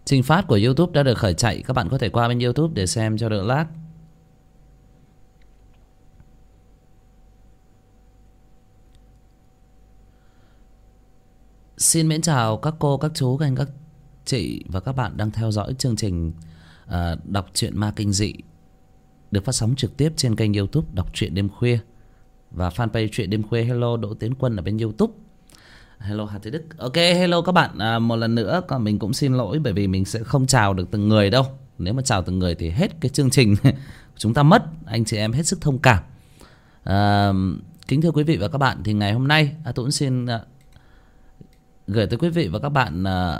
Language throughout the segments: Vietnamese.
Trình phát của YouTube đã được khởi chạy. Các bạn có thể qua bên YouTube để xem cho đỡ lag. Xin mến chào các cô, các chú, các anh, các chị và các bạn đang theo dõi chương trình đọc truyện ma kinh dị được phát sóng trực tiếp trên kênh YouTube Đọc Truyện Đêm Khuya và fanpage Truyện Đêm Khuya. Hello Đỗ Tiến Quân ở bên YouTube. Hello Hà Thế Đức. Ok, hello các bạn. Một lần nữa còn mình cũng xin lỗi bởi vì mình sẽ không chào được từng người đâu. Nếu mà chào từng người thì hết cái chương trình chúng ta mất. Anh chị em hết sức thông cảm. Kính thưa quý vị và các bạn, thì ngày hôm nay Tuấn xin gửi tới quý vị và các bạn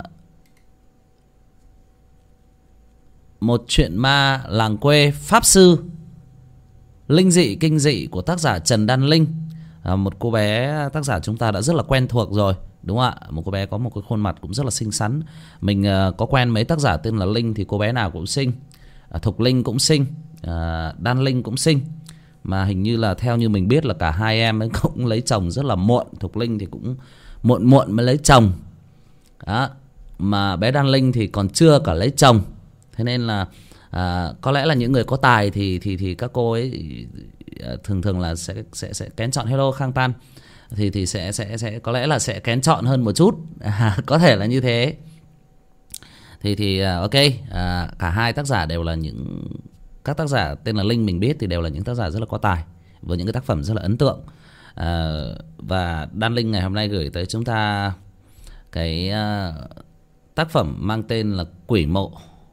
một chuyện ma làng quê pháp sư linh dị kinh dị của tác giả Trần Đan Linh. Một cô bé tác giả chúng ta đã rất là quen thuộc rồi, đúng không ạ? Một cô bé có một cái khuôn mặt cũng rất là xinh xắn. Mình có quen mấy tác giả tên là Linh thì cô bé nào cũng xinh. Thục Linh cũng xinh, Đan Linh cũng xinh. Mà hình như là theo như mình biết là cả hai em ấy cũng lấy chồng rất là muộn. Thục Linh thì cũng muộn mới lấy chồng đó. Mà bé Đan Linh thì còn chưa cả lấy chồng. Thế nên là có lẽ là những người có tài thì các cô ấy thường là sẽ kén chọn. Hello Khang Tan. Thì sẽ có lẽ là sẽ kén chọn hơn một chút. Có thể là như thế. Thì ok, cả hai tác giả đều là các tác giả tên là Linh mình biết thì đều là những tác giả rất là có tài với những cái tác phẩm rất là ấn tượng. Và Đan Linh ngày hôm nay gửi tới chúng ta cái tác phẩm mang tên là Quỷ Mộ,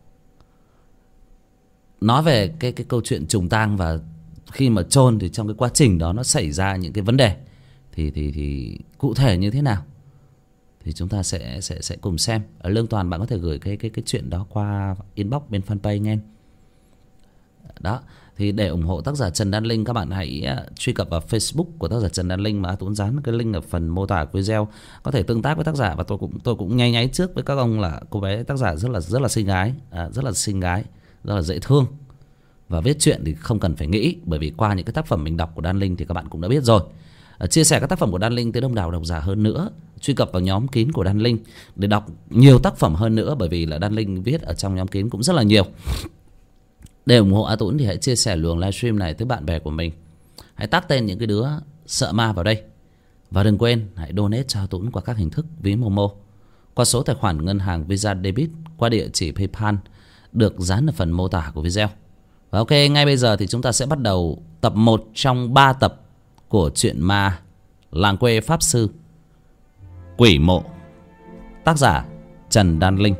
nói về cái câu chuyện trùng tang và khi mà chôn thì trong cái quá trình đó nó xảy ra những cái vấn đề thì cụ thể như thế nào thì chúng ta sẽ cùng xem. Ở Lương Toàn, bạn có thể gửi cái chuyện đó qua inbox bên fanpage nghe. Đó, thì để ủng hộ tác giả Trần Đan Linh, các bạn hãy truy cập vào Facebook của tác giả Trần Đan Linh mà Tuấn dán cái link ở phần mô tả video, có thể tương tác với tác giả. Và tôi cũng nháy trước với các ông là cô bé tác giả rất là xinh gái, rất là dễ thương. Và viết truyện thì không cần phải nghĩ, bởi vì qua những cái tác phẩm mình đọc của Đan Linh thì các bạn cũng đã biết rồi. Chia sẻ các tác phẩm của Đan Linh tới đông đảo độc giả hơn nữa, truy cập vào nhóm kín của Đan Linh để đọc nhiều tác phẩm hơn nữa, bởi vì là Đan Linh viết ở trong nhóm kín cũng rất là nhiều. Để ủng hộ A Tuấn thì hãy chia sẻ luồng livestream này tới bạn bè của mình. Hãy tag tên những cái đứa sợ ma vào đây. Và đừng quên hãy donate cho A Tuấn qua các hình thức ví Momo, qua số tài khoản ngân hàng Visa Debit, qua địa chỉ PayPal được dán ở phần mô tả của video. Và ok, ngay bây giờ thì chúng ta sẽ bắt đầu tập 1 trong 3 tập của truyện ma làng quê pháp sư Quỷ Mộ, tác giả Trần Đan Linh.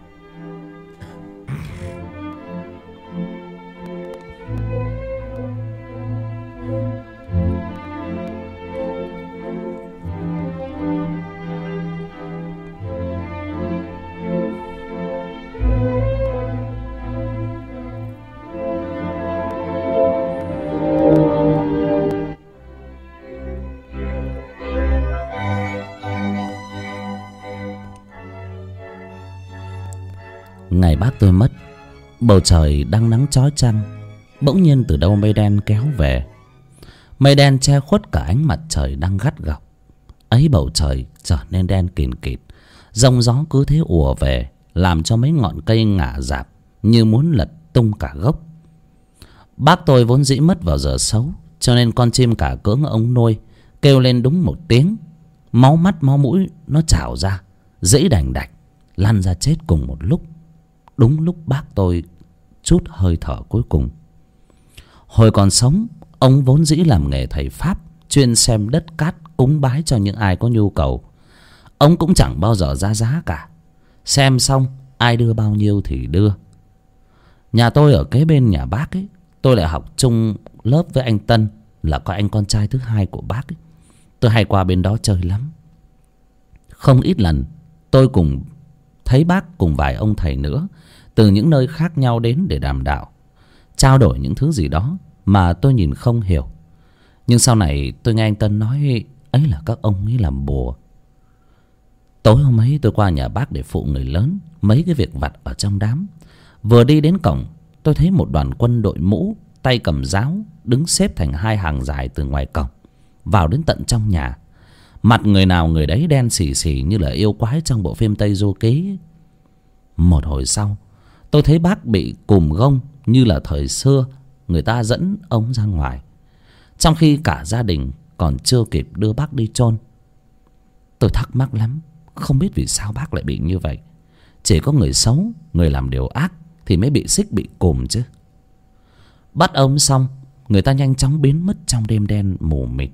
Ngày bác tôi mất, bầu trời đang nắng chói chang. Bỗng nhiên từ đâu mây đen kéo về. Mây đen che khuất cả ánh mặt trời đang gắt gỏng. Ấy bầu trời trở nên đen kìn kịt. Giông gió cứ thế ùa về, làm cho mấy ngọn cây ngả rạp như muốn lật tung cả gốc. Bác tôi vốn dĩ mất vào giờ xấu, cho nên con chim cả cỡ ông nuôi kêu lên đúng một tiếng. Máu mắt máu mũi nó trào ra, dẫy đành đạch lăn ra chết cùng một lúc. Đúng lúc bác tôi chút hơi thở cuối cùng. Hồi còn sống, ông vốn dĩ làm nghề thầy pháp, chuyên xem đất cát cúng bái cho những ai có nhu cầu. Ông cũng chẳng bao giờ ra giá cả, xem xong ai đưa bao nhiêu thì đưa. Nhà tôi ở kế bên nhà bác ấy. Tôi lại học chung lớp với anh Tân, là có anh con trai thứ hai của bác ấy. Tôi hay qua bên đó chơi lắm. Không ít lần tôi cùng thấy bác cùng vài ông thầy nữa từ những nơi khác nhau đến để đàm đạo, trao đổi những thứ gì đó mà tôi nhìn không hiểu. Nhưng sau này tôi nghe anh Tân nói ấy là các ông ấy làm bùa. Tối hôm ấy tôi qua nhà bác để phụ người lớn mấy cái việc vặt ở trong đám. Vừa đi đến cổng, tôi thấy một đoàn quân đội mũ, tay cầm giáo, đứng xếp thành hai hàng dài từ ngoài cổng vào đến tận trong nhà. Mặt người nào người đấy đen xì xì như là yêu quái trong bộ phim Tây Du Ký. Một hồi sau, tôi thấy bác bị cùm gông như là thời xưa người ta dẫn ông ra ngoài, trong khi cả gia đình còn chưa kịp đưa bác đi chôn. Tôi thắc mắc lắm, không biết vì sao bác lại bị như vậy. Chỉ có người xấu, người làm điều ác thì mới bị xích, bị cùm chứ. Bắt ông xong, người ta nhanh chóng biến mất trong đêm đen mù mịt.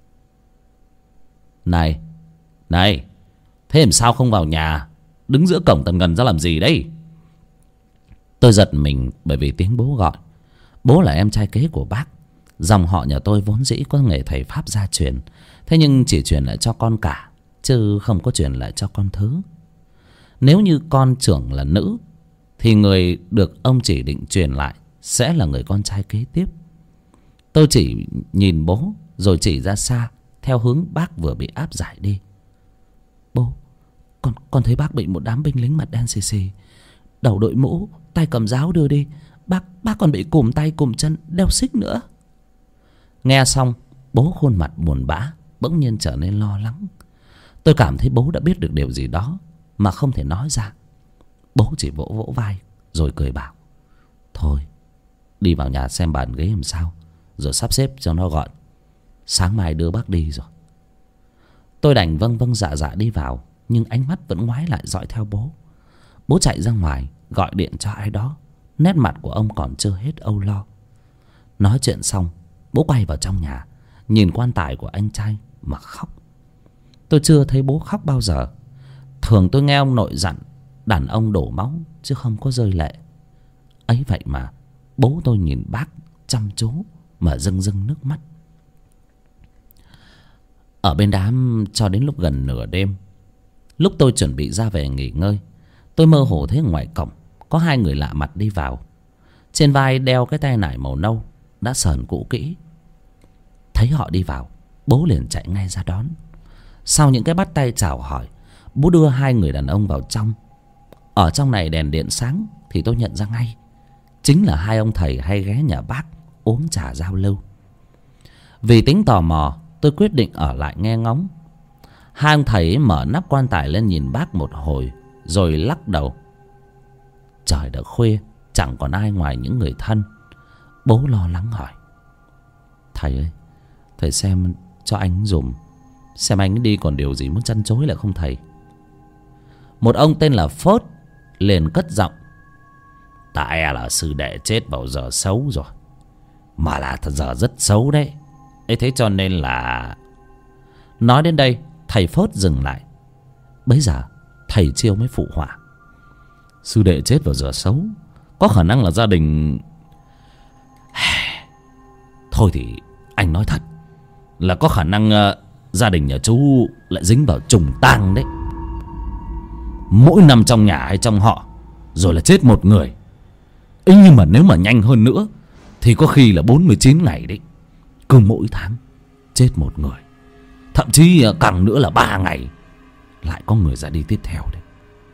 Này, này, thế làm sao không vào nhà, đứng giữa cổng tần ngần ra làm gì đấy? Tôi giật mình bởi vì tiếng bố gọi. Bố là em trai kế của bác. Dòng họ nhà tôi vốn dĩ có nghề thầy pháp gia truyền, thế nhưng chỉ truyền lại cho con cả, chứ không có truyền lại cho con thứ. Nếu như con trưởng là nữ thì người được ông chỉ định truyền lại sẽ là người con trai kế tiếp. Tôi chỉ nhìn bố rồi chỉ ra xa theo hướng bác vừa bị áp giải đi. Bố, con thấy bác bị một đám binh lính mặt đen xì xì, đầu đội mũ, tay cầm giáo đưa đi. Bác còn bị cùm tay cùm chân, đeo xích nữa. Nghe xong, bố khuôn mặt buồn bã, bỗng nhiên trở nên lo lắng. Tôi cảm thấy bố đã biết được điều gì đó mà không thể nói ra. Bố chỉ vỗ vỗ vai rồi cười bảo: thôi, đi vào nhà xem bàn ghế làm sao, rồi sắp xếp cho nó gọn, sáng mai đưa bác đi rồi. Tôi đành vâng vâng dạ dạ đi vào, nhưng ánh mắt vẫn ngoái lại dõi theo bố. Bố chạy ra ngoài gọi điện cho ai đó. Nét mặt của ông còn chưa hết âu lo. Nói chuyện xong, bố quay vào trong nhà, nhìn quan tài của anh trai mà khóc. Tôi chưa thấy bố khóc bao giờ. Thường tôi nghe ông nội dặn đàn ông đổ máu chứ không có rơi lệ. Ấy vậy mà bố tôi nhìn bác chăm chú mà rưng rưng nước mắt. Ở bên đám cho đến lúc gần nửa đêm, lúc tôi chuẩn bị ra về nghỉ ngơi, tôi mơ hồ thấy ngoài cổng có hai người lạ mặt đi vào. Trên vai đeo cái tay nải màu nâu đã sờn cũ kỹ. Thấy họ đi vào, bố liền chạy ngay ra đón. Sau những cái bắt tay chào hỏi, bố đưa hai người đàn ông vào trong. Ở trong này đèn điện sáng thì tôi nhận ra ngay, chính là hai ông thầy hay ghé nhà bác uống trà giao lưu. Vì tính tò mò, tôi quyết định ở lại nghe ngóng. Hai ông thầy mở nắp quan tài lên nhìn bác một hồi rồi lắc đầu. Trời đã khuya, chẳng còn ai ngoài những người thân. Bố lo lắng hỏi: thầy ơi, thầy xem cho anh dùm, xem anh đi còn điều gì muốn chăn chối lại không thầy? Một ông tên là Phốt liền cất giọng: tại là sư đệ chết vào giờ xấu rồi, mà là thật giờ rất xấu đấy. Ấy thế cho nên là... Nói đến đây, thầy Phốt dừng lại. Bấy giờ thầy Chiêu mới phụ họa: sư đệ chết vào giờ xấu, có khả năng là gia đình... Thôi thì anh nói thật là có khả năng gia đình nhà chú lại dính vào trùng tang đấy. Mỗi năm trong nhà hay trong họ rồi là chết một người. Ấy nhưng mà nếu mà nhanh hơn nữa thì có khi là 49 ngày đấy. Cứ mỗi tháng chết một người, thậm chí càng nữa là 3 ngày lại có người ra đi tiếp theo đấy.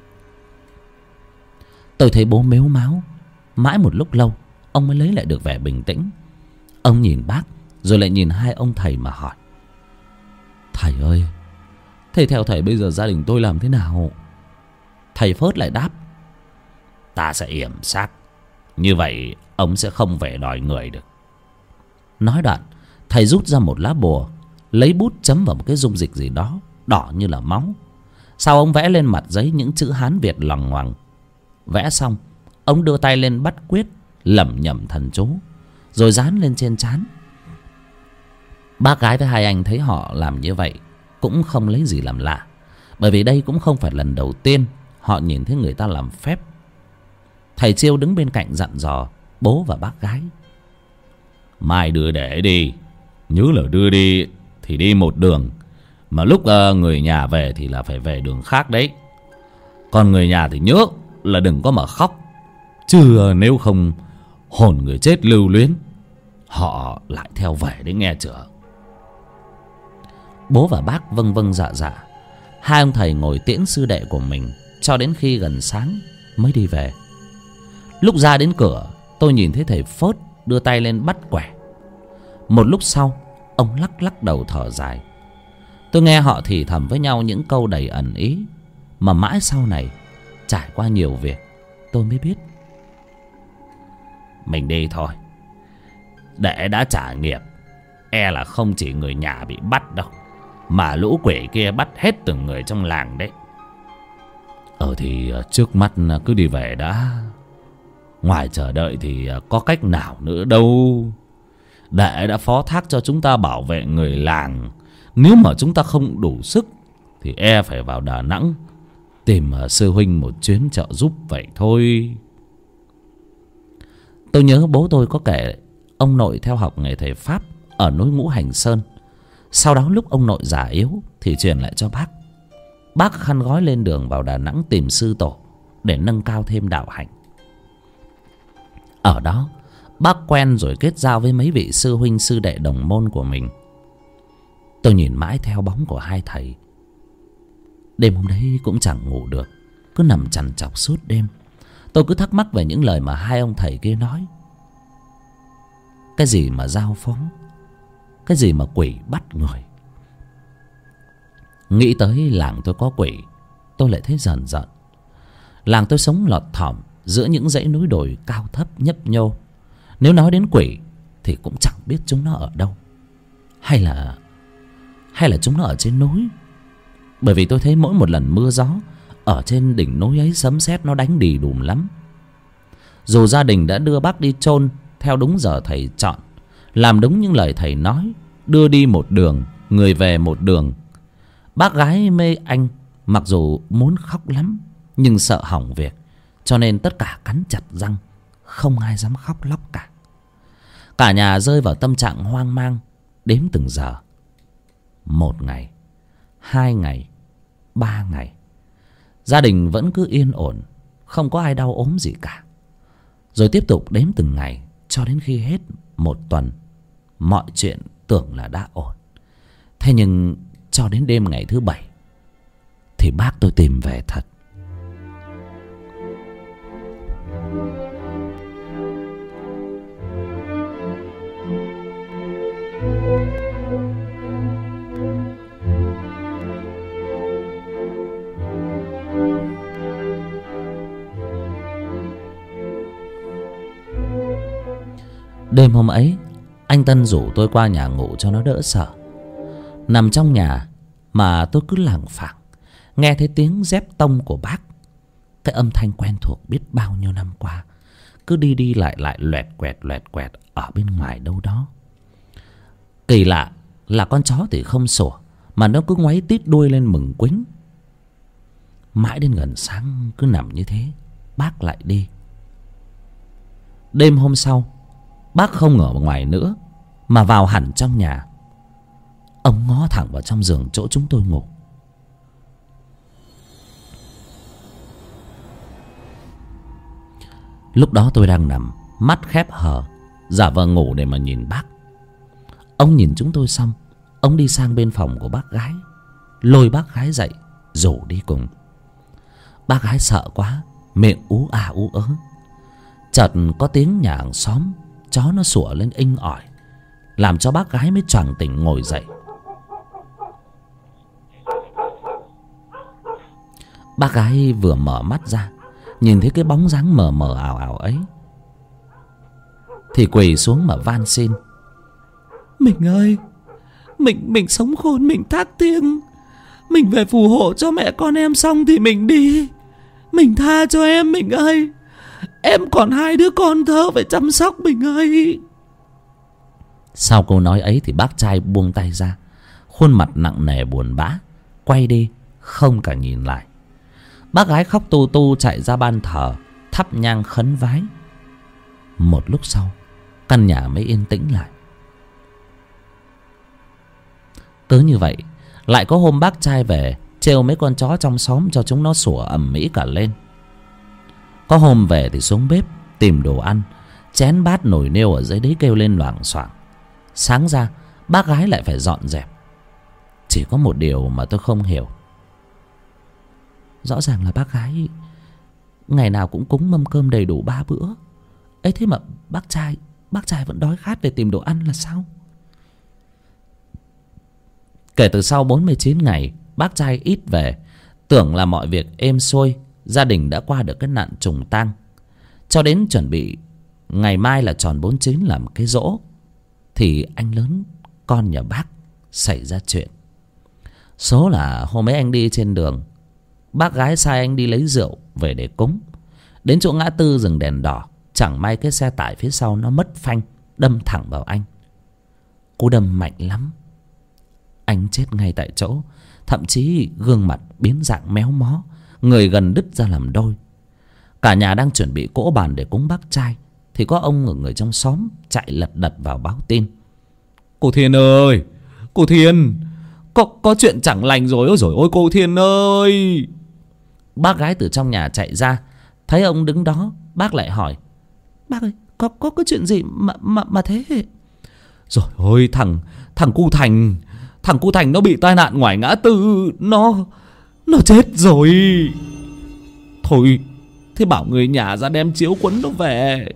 Tôi thấy bố mếu máo. Mãi một lúc lâu ông mới lấy lại được vẻ bình tĩnh. Ông nhìn bác rồi lại nhìn hai ông thầy mà hỏi: thầy ơi, thế theo thầy bây giờ gia đình tôi làm thế nào? Thầy Phớt lại đáp: ta sẽ yểm xác, như vậy ông sẽ không về đòi người được. Nói đoạn, thầy rút ra một lá bùa, lấy bút chấm vào một cái dung dịch gì đó đỏ như là máu. Sau ông vẽ lên mặt giấy những chữ Hán Việt loằng ngoằng. Vẽ xong, ông đưa tay lên bắt quyết, lẩm nhẩm thần chú, rồi dán lên trên trán. Bác gái với hai anh thấy họ làm như vậy cũng không lấy gì làm lạ, bởi vì đây cũng không phải lần đầu tiên họ nhìn thấy người ta làm phép. Thầy Chiêu đứng bên cạnh dặn dò bố và bác gái: mai đưa để đi, nhớ là đưa đi thì đi một đường, mà lúc người nhà về thì là phải về đường khác đấy. Còn người nhà thì nhớ là đừng có mà khóc, chứ nếu không hồn người chết lưu luyến, họ lại theo về đấy nghe chưa. Bố và bác vâng vâng dạ dạ. Hai ông thầy ngồi tiễn sư đệ của mình cho đến khi gần sáng mới đi về. Lúc ra đến cửa, tôi nhìn thấy thầy Phốt đưa tay lên bắt quẻ. Một lúc sau, ông lắc lắc đầu thở dài. Tôi nghe họ thì thầm với nhau những câu đầy ẩn ý, mà mãi sau này Trải qua nhiều việc tôi mới biết. Mình đi thôi. Để đã trả nghiệp, e là không chỉ người nhà bị bắt đâu, mà lũ quỷ kia bắt hết từng người trong làng đấy. Thì trước mắt cứ đi về đã. Ngoài chờ đợi thì có cách nào nữa đâu. Đệ đã phó thác cho chúng ta bảo vệ người làng. Nếu mà chúng ta không đủ sức thì e phải vào Đà Nẵng tìm sư huynh một chuyến trợ giúp vậy thôi. Tôi nhớ bố tôi có kể ông nội theo học nghề thầy Pháp ở núi Ngũ Hành Sơn. Sau đó lúc ông nội già yếu thì truyền lại cho bác. Bác khăn gói lên đường vào Đà Nẵng tìm sư tổ để nâng cao thêm đạo hạnh. Ở đó bác quen rồi kết giao với mấy vị sư huynh sư đệ đồng môn của mình. Tôi nhìn mãi theo bóng của hai thầy. Đêm hôm đấy cũng chẳng ngủ được, cứ nằm trằn trọc suốt đêm. Tôi cứ thắc mắc về những lời mà hai ông thầy kia nói. Cái gì mà giao phóng, cái gì mà quỷ bắt người. Nghĩ tới làng tôi có quỷ, tôi lại thấy rờn rợn. Làng tôi sống lọt thỏm giữa những dãy núi đồi cao thấp nhấp nhô. Nếu nói đến quỷ thì cũng chẳng biết chúng nó ở đâu. Hay là chúng nó ở trên núi. Bởi vì tôi thấy mỗi một lần mưa gió, ở trên đỉnh núi ấy sấm sét nó đánh đì đùm lắm. Dù gia đình đã đưa bác đi chôn theo đúng giờ thầy chọn, làm đúng những lời thầy nói, đưa đi một đường, người về một đường, bác gái mê anh mặc dù muốn khóc lắm nhưng sợ hỏng việc, cho nên tất cả cắn chặt răng, không ai dám khóc lóc cả. Cả nhà rơi vào tâm trạng hoang mang, đếm từng giờ. 1 ngày, 2 ngày, 3 ngày, gia đình vẫn cứ yên ổn, không có ai đau ốm gì cả. Rồi tiếp tục đếm từng ngày cho đến khi hết 1 tuần. Mọi chuyện tưởng là đã ổn. Thế nhưng cho đến đêm ngày thứ 7 thì bác tôi tìm về thật. Đêm hôm ấy, anh Tân rủ tôi qua nhà ngủ cho nó đỡ sợ. Nằm trong nhà mà tôi cứ lảng phảng nghe thấy tiếng dép tông của bác. Cái âm thanh quen thuộc biết bao nhiêu năm qua, cứ đi đi lại lại loẹt quẹt ở bên ngoài đâu đó. Kỳ lạ là con chó thì không sủa, mà nó cứ ngoáy tít đuôi lên mừng quính. Mãi đến gần sáng cứ nằm như thế, bác lại đi. Đêm hôm sau, bác không ở ngoài nữa mà vào hẳn trong nhà. Ông ngó thẳng vào trong giường chỗ chúng tôi ngủ. Lúc đó tôi đang nằm mắt khép hờ, giả vờ ngủ để mà nhìn bác. Ông nhìn chúng tôi xong, ông đi sang bên phòng của bác gái, lôi bác gái dậy rủ đi cùng. Bác gái sợ quá, miệng ú à ú ớ. Chợt có tiếng nhà hàng xóm chó nó sủa lên inh ỏi, làm cho bác gái mới choàng tỉnh ngồi dậy. Bác gái vừa mở mắt ra, nhìn thấy cái bóng dáng mờ mờ ảo ảo ấy thì quỳ xuống mà van xin: "Mình ơi, mình sống khôn, mình thác tiếng, mình về phù hộ cho mẹ con em xong thì mình đi. Mình tha cho em, mình ơi. Em còn 2 đứa con thơ phải chăm sóc, mình ơi." Sau câu nói ấy thì bác trai buông tay ra, khuôn mặt nặng nề buồn bã, quay đi không cả nhìn lại. Bác gái khóc tu tu chạy ra ban thờ, thắp nhang khấn vái. Một lúc sau, căn nhà mới yên tĩnh lại. Cứ như vậy, lại có hôm bác trai về trêu mấy con chó trong xóm cho chúng nó sủa ầm ĩ cả lên. Có hôm về thì xuống bếp tìm đồ ăn, chén bát nồi niêu ở dưới đấy kêu lên loảng xoảng. Sáng ra bác gái lại phải dọn dẹp. Chỉ có một điều mà tôi không hiểu. Rõ ràng là bác gái ngày nào cũng cúng mâm cơm đầy đủ 3 bữa ấy, thế mà bác trai vẫn đói khát để tìm đồ ăn là sao? Kể từ sau 49 ngày bác trai ít về, tưởng là mọi việc êm xuôi gia đình đã qua được cái nạn trùng tang. Cho đến chuẩn bị ngày mai là tròn 49 làm cái giỗ, thì anh lớn con nhà bác xảy ra chuyện. Số là hôm ấy anh đi trên đường, bác gái sai anh đi lấy rượu về để cúng. Đến chỗ ngã tư dừng đèn đỏ, chẳng may cái xe tải phía sau nó mất phanh, đâm thẳng vào anh. Cú đâm mạnh lắm, anh chết ngay tại chỗ. Thậm chí gương mặt biến dạng méo mó, người gần đứt ra làm đôi. Cả nhà đang chuẩn bị cỗ bàn để cúng bác trai, thì có ông ở người trong xóm chạy lật đật vào báo tin. Cô Thiên ơi, cô Thiên, có chuyện chẳng lành rồi. Ôi dồi ôi cô Thiên ơi. Bác gái từ trong nhà chạy ra, thấy ông đứng đó, bác lại hỏi: Bác ơi, có cái chuyện gì mà thế? Rồi ôi, thằng cu Thành nó bị tai nạn ngoài ngã tư, nó chết rồi. Thôi thế bảo người nhà ra đem chiếu quấn nó về.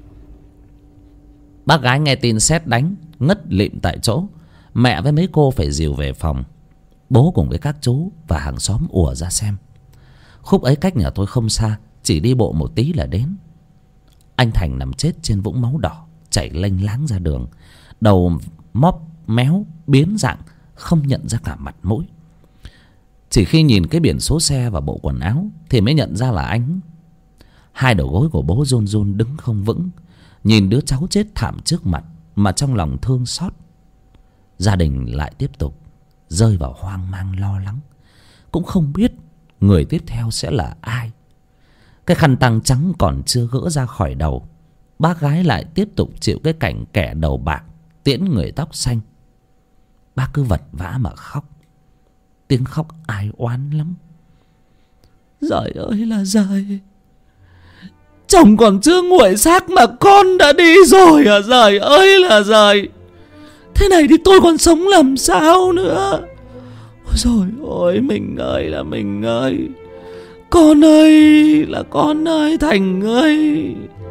Bác gái nghe tin sét đánh, ngất lịm tại chỗ. Mẹ với mấy cô phải dìu về phòng. Bố cùng với các chú và hàng xóm ùa ra xem. Khúc ấy cách nhà tôi không xa, chỉ đi bộ một tí là đến. Anh Thành nằm chết trên vũng máu đỏ chảy lênh láng ra đường, đầu móp méo biến dạng, không nhận ra cả mặt mũi. Chỉ khi nhìn cái biển số xe và bộ quần áo thì mới nhận ra là anh. Hai đầu gối của bố run run đứng không vững, nhìn đứa cháu chết thảm trước mặt mà trong lòng thương xót. Gia đình lại tiếp tục rơi vào hoang mang lo lắng, cũng không biết người tiếp theo sẽ là ai. Cái khăn tang trắng còn chưa gỡ ra khỏi đầu, bác gái lại tiếp tục chịu cái cảnh kẻ đầu bạc tiễn người tóc xanh. Bác cứ vật vã mà khóc, tiếng khóc ai oán lắm. Giời ơi là giời, chồng còn chưa nguội xác mà con đã đi rồi à. Giời ơi là giời, thế này thì tôi còn sống làm sao nữa. Ôi dồi ôi, mình ơi là mình ơi, con ơi là con ơi, Thành ơi.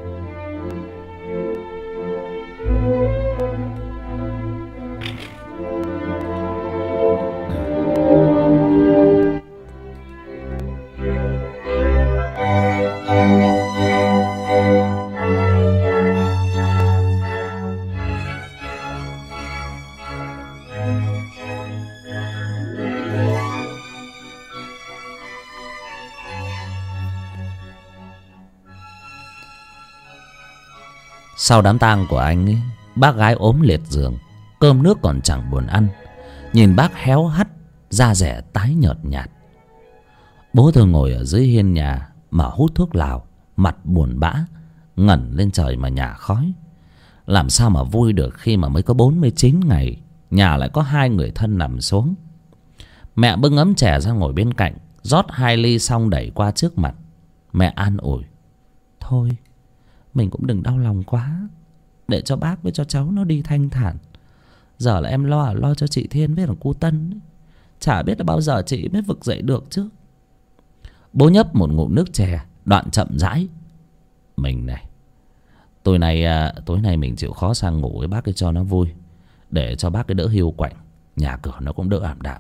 Sau đám tang của anh ấy, bác gái ốm liệt giường, cơm nước còn chẳng buồn ăn. Nhìn bác héo hắt, da dẻ tái nhợt nhạt. Bố tôi ngồi ở dưới hiên nhà mà hút thuốc lào, mặt buồn bã, ngẩng lên trời mà nhả khói. Làm sao mà vui được khi mà mới có 49 ngày, nhà lại có hai người thân nằm xuống. Mẹ bưng ấm chè ra ngồi bên cạnh, rót 2 ly xong đẩy qua trước mặt. Mẹ an ủi: Thôi mình cũng đừng đau lòng quá, để cho bác với cho cháu nó đi thanh thản. Giờ là em lo cho chị Thiên với thằng cu Tân, chả biết là bao giờ chị mới vực dậy được chứ. Bố nhấp một ngụm nước chè, đoạn chậm rãi: Mình này, tối nay mình chịu khó sang ngủ với bác ấy cho nó vui, để cho bác ấy đỡ hiu quạnh, nhà cửa nó cũng đỡ ảm đạm.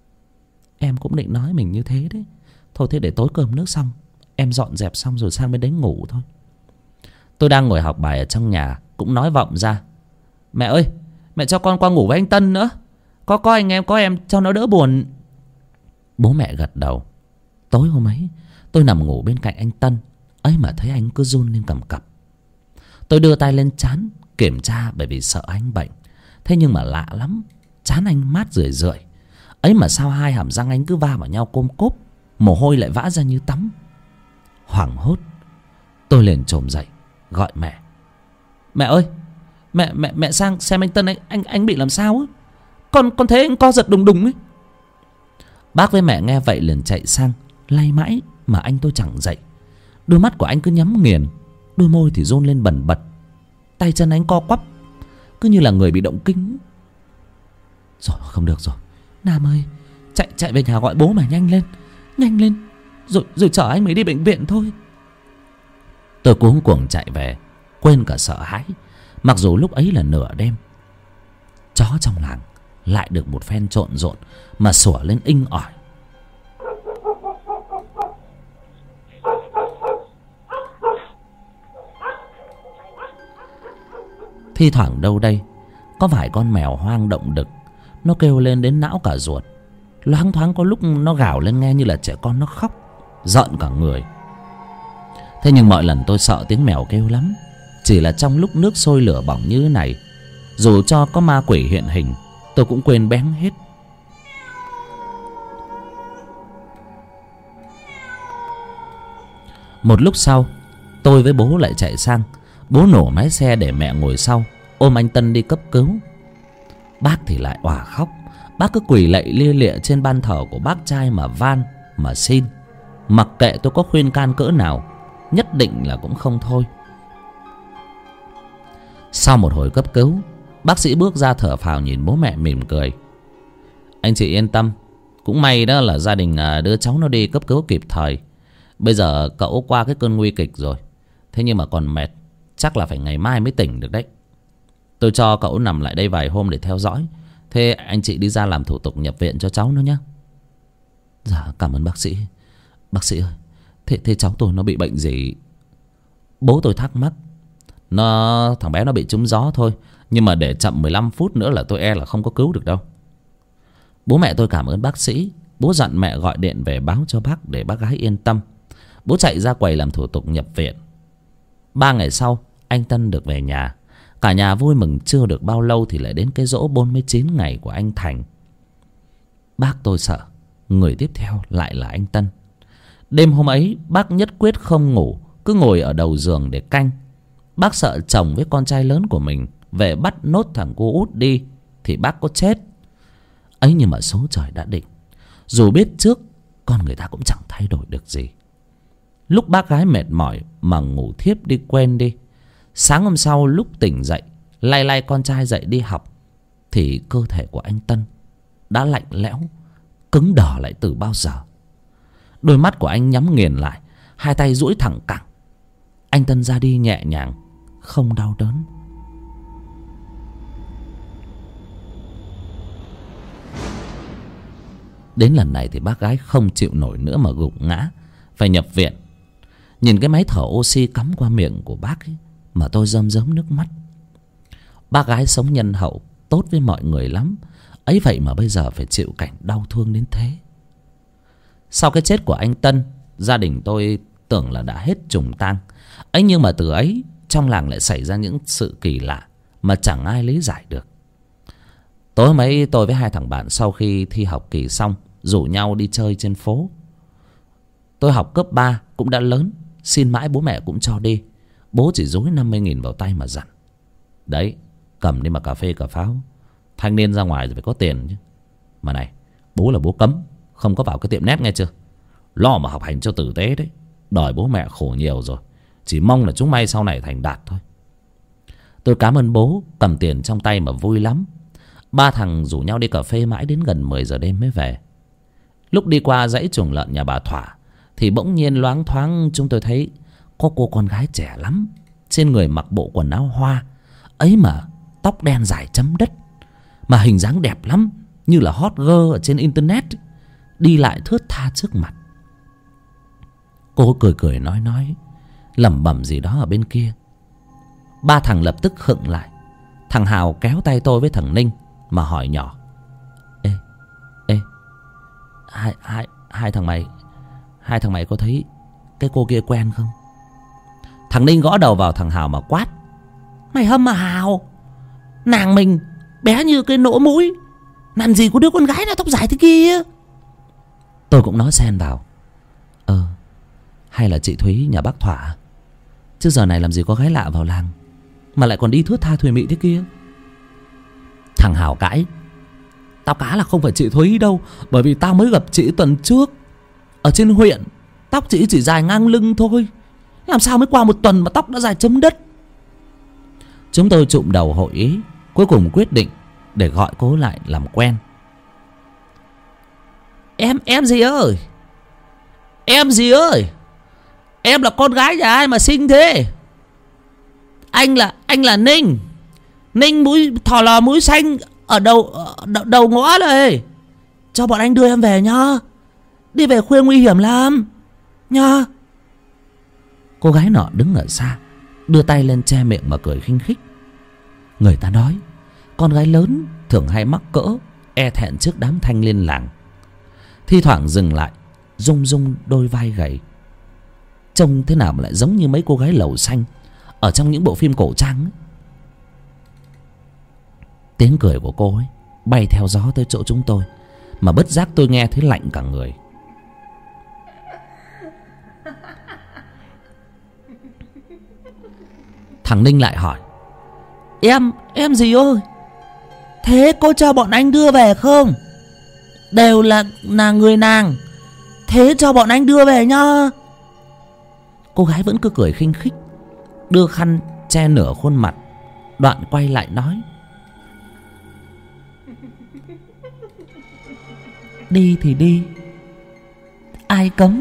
Em cũng định nói mình như thế đấy. Thôi thế để tối cơm nước xong, em dọn dẹp xong rồi sang bên đấy ngủ thôi. Tôi đang ngồi học bài ở trong nhà, cũng nói vọng ra: Mẹ ơi, mẹ cho con qua ngủ với anh Tân nữa. Có anh em, có em cho nó đỡ buồn. Bố mẹ gật đầu. Tối hôm ấy tôi nằm ngủ bên cạnh anh Tân ấy mà thấy anh cứ run lên cầm cập. Tôi đưa tay lên trán kiểm tra, bởi vì sợ anh bệnh. Thế nhưng mà lạ lắm, trán anh mát rười rượi ấy mà sao hai hàm răng anh cứ va vào nhau côm cốp, mồ hôi lại vã ra như tắm. Hoảng hốt tôi liền chồm dậy gọi mẹ: Mẹ ơi, mẹ sang xem anh Tân ấy, anh bị làm sao ấy. Con thấy anh co giật đùng đùng ấy. Bác với mẹ nghe vậy liền chạy sang, lay mãi mà anh tôi chẳng dậy. Đôi mắt của anh cứ nhắm nghiền, đôi môi thì run lên bần bật, tay chân anh co quắp cứ như là người bị động kinh. Rồi không được rồi, Nam ơi, chạy về nhà gọi bố mà nhanh lên, rồi chở anh mới đi bệnh viện thôi. Tôi cuống cuồng chạy về, quên cả sợ hãi. Mặc dù lúc ấy là nửa đêm. Chó trong làng lại được một phen trộn rộn mà sủa lên inh ỏi. Thi thoảng đâu đây có vài con mèo hoang động đực, nó kêu lên đến não cả ruột. Loáng thoáng có lúc nó gào lên nghe như là trẻ con nó khóc, giận cả người. Thế nhưng mọi lần tôi sợ tiếng mèo kêu lắm. Chỉ là trong lúc nước sôi lửa bỏng như thế này, dù cho có ma quỷ hiện hình, tôi cũng quên bén hết. Một lúc sau, tôi với bố lại chạy sang. Bố nổ máy xe để mẹ ngồi sau, ôm anh Tân đi cấp cứu. Bác thì lại òa khóc. Bác cứ quỳ lạy lia lịa trên ban thờ của bác trai mà van, mà xin. Mặc kệ tôi có khuyên can cỡ nào, nhất định là cũng không thôi. Sau một hồi cấp cứu, bác sĩ bước ra thở phào nhìn bố mẹ mỉm cười. Anh chị yên tâm, cũng may đó là gia đình đưa cháu nó đi cấp cứu kịp thời. Bây giờ cậu qua cái cơn nguy kịch rồi. Thế nhưng mà còn mệt, chắc là phải ngày mai mới tỉnh được đấy. Tôi cho cậu nằm lại đây vài hôm để theo dõi. Thế anh chị đi ra làm thủ tục nhập viện cho cháu nữa nhé. Dạ cảm ơn bác sĩ. Bác sĩ ơi, thế cháu tôi nó bị bệnh gì? Bố tôi thắc mắc. Thằng bé nó bị trúng gió thôi, nhưng mà để chậm 15 phút nữa là tôi e là không có cứu được đâu. Bố mẹ tôi cảm ơn bác sĩ. Bố dặn mẹ gọi điện về báo cho bác để bác gái yên tâm. Bố chạy ra quầy làm thủ tục nhập viện. 3 ngày sau, anh Tân được về nhà. Cả nhà vui mừng chưa được bao lâu thì lại đến cái giỗ 49 ngày của anh Thành. Bác tôi sợ người tiếp theo lại là anh Tân. Đêm hôm ấy bác nhất quyết không ngủ, cứ ngồi ở đầu giường để canh. Bác sợ chồng với con trai lớn của mình về bắt nốt thằng cô út đi thì bác có chết. Ấy nhưng mà số trời đã định. Dù biết trước, con người ta cũng chẳng thay đổi được gì. Lúc bác gái mệt mỏi mà ngủ thiếp đi quên đi. Sáng hôm sau lúc tỉnh dậy, lay con trai dậy đi học, thì cơ thể của anh Tân đã lạnh lẽo, cứng đờ lại từ bao giờ. Đôi mắt của anh nhắm nghiền lại, hai tay duỗi thẳng cẳng. Anh Tân ra đi nhẹ nhàng, không đau đớn. Đến lần này thì bác gái không chịu nổi nữa mà gục ngã, phải nhập viện. Nhìn cái máy thở oxy cắm qua miệng của bác ấy, mà tôi rơm rớm nước mắt. Bác gái sống nhân hậu, tốt với mọi người lắm, ấy vậy mà bây giờ phải chịu cảnh đau thương đến thế. Sau cái chết của anh Tân, gia đình tôi tưởng là đã hết trùng tang. Ấy nhưng mà từ ấy trong làng lại xảy ra những sự kỳ lạ mà chẳng ai lý giải được. Tối hôm ấy tôi với hai thằng bạn sau khi thi học kỳ xong rủ nhau đi chơi trên phố. Tôi học cấp 3 cũng đã lớn, xin mãi bố mẹ cũng cho đi. Bố chỉ dối 50.000 vào tay mà dặn: đấy, cầm đi mà cà phê cà pháo, thanh niên ra ngoài rồi phải có tiền chứ. Mà này, bố là bố cấm không có vào cái tiệm nét nghe chưa. Lo mà học hành cho tử tế đấy. Đòi bố mẹ khổ nhiều rồi, chỉ mong là chúng may sau này thành đạt thôi. Tôi cảm ơn bố, cầm tiền trong tay mà vui lắm. Ba thằng rủ nhau đi cà phê mãi đến gần 10 giờ đêm mới về. Lúc đi qua dãy chuồng lợn nhà bà Thỏa thì bỗng nhiên loáng thoáng chúng tôi thấy có cô con gái trẻ lắm, trên người mặc bộ quần áo hoa, ấy mà tóc đen dài chấm đất, mà hình dáng đẹp lắm, như là hot girl ở trên internet, đi lại thướt tha trước mặt. Cô cười cười nói lẩm bẩm gì đó ở bên kia. Ba thằng lập tức khựng lại. Thằng Hào kéo tay tôi với thằng Ninh mà hỏi nhỏ: Ê, hai thằng mày có thấy cái cô kia quen không? Thằng Ninh gõ đầu vào thằng Hào mà quát: Mày hâm mà Hào, nàng mình bé như cái nỗ mũi, làm gì có đứa con gái nào tóc dài thế kia. Tôi cũng nói xen vào: hay là chị Thúy nhà bác Thỏa, chứ giờ này làm gì có gái lạ vào làng mà lại còn đi thướt tha thuê mị thế kia. Thằng Hào cãi: Tao cá là không phải chị Thúy đâu, bởi vì tao mới gặp chị tuần trước ở trên huyện, tóc chị chỉ dài ngang lưng thôi, làm sao mới qua một tuần mà tóc đã dài chấm đất. Chúng tôi chụm đầu hội ý, cuối cùng quyết định để gọi cô lại làm quen. Em gì ơi, em gì ơi, em là con gái nhà ai mà xinh thế? Anh là Ninh mũi thò lò mũi xanh ở đầu ngõ này. Cho bọn anh đưa em về nhá, đi về khuya nguy hiểm lắm nhá. Cô gái nọ đứng ở xa, đưa tay lên che miệng mà cười khinh khích. Người ta nói con gái lớn thường hay mắc cỡ, e thẹn trước đám thanh niên làng. Thi thoảng dừng lại, rung rung đôi vai gầy. Trông thế nào mà lại giống như mấy cô gái lầu xanh ở trong những bộ phim cổ trang ấy. Tiếng cười của cô ấy bay theo gió tới chỗ chúng tôi, mà bất giác tôi nghe thấy lạnh cả người. Thằng Ninh lại hỏi: Em gì ơi? Thế cô cho bọn anh đưa về không? Đều là người nàng. Thế cho bọn anh đưa về nhá. Cô gái vẫn cứ cười khinh khích, đưa khăn che nửa khuôn mặt, đoạn quay lại nói: Đi thì đi, ai cấm.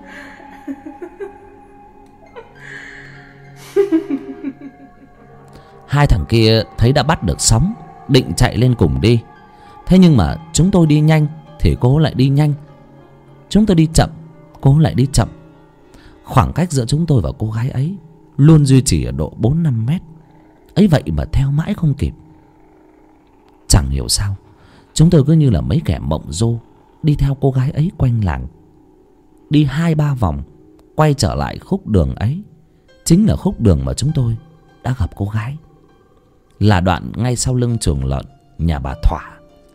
Hai thằng kia thấy đã bắt được sóng, định chạy lên cùng đi. Thế nhưng mà chúng tôi đi nhanh thì cô lại đi nhanh, chúng tôi đi chậm, cô lại đi chậm. Khoảng cách giữa chúng tôi và cô gái ấy luôn duy trì ở độ 4-5 mét. Ấy vậy mà theo mãi không kịp. Chẳng hiểu sao chúng tôi cứ như là mấy kẻ mộng du, đi theo cô gái ấy quanh làng. Đi 2-3 vòng, quay trở lại khúc đường ấy. Chính là khúc đường mà chúng tôi đã gặp cô gái, là đoạn ngay sau lưng chuồng lợn nhà bà Thỏa.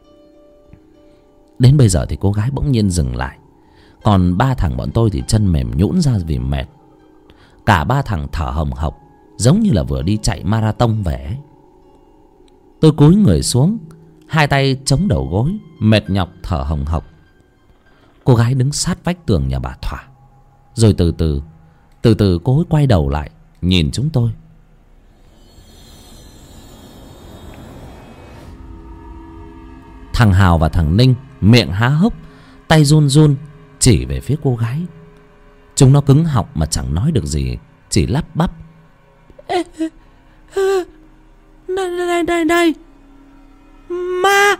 Đến bây giờ thì cô gái bỗng nhiên dừng lại, còn ba thằng bọn tôi thì chân mềm nhũn ra vì mệt. Cả ba thằng thở hồng hộc, giống như là vừa đi chạy marathon về ấy. Tôi cúi người xuống, hai tay chống đầu gối, mệt nhọc thở hồng hộc. Cô gái đứng sát vách tường nhà bà Thỏa, rồi từ từ cô ấy quay đầu lại nhìn chúng tôi. Thằng Hào và thằng Ninh miệng há hốc, tay run run chỉ về phía cô gái. Chúng nó cứng họng mà chẳng nói được gì, chỉ lắp bắp: Này Ma.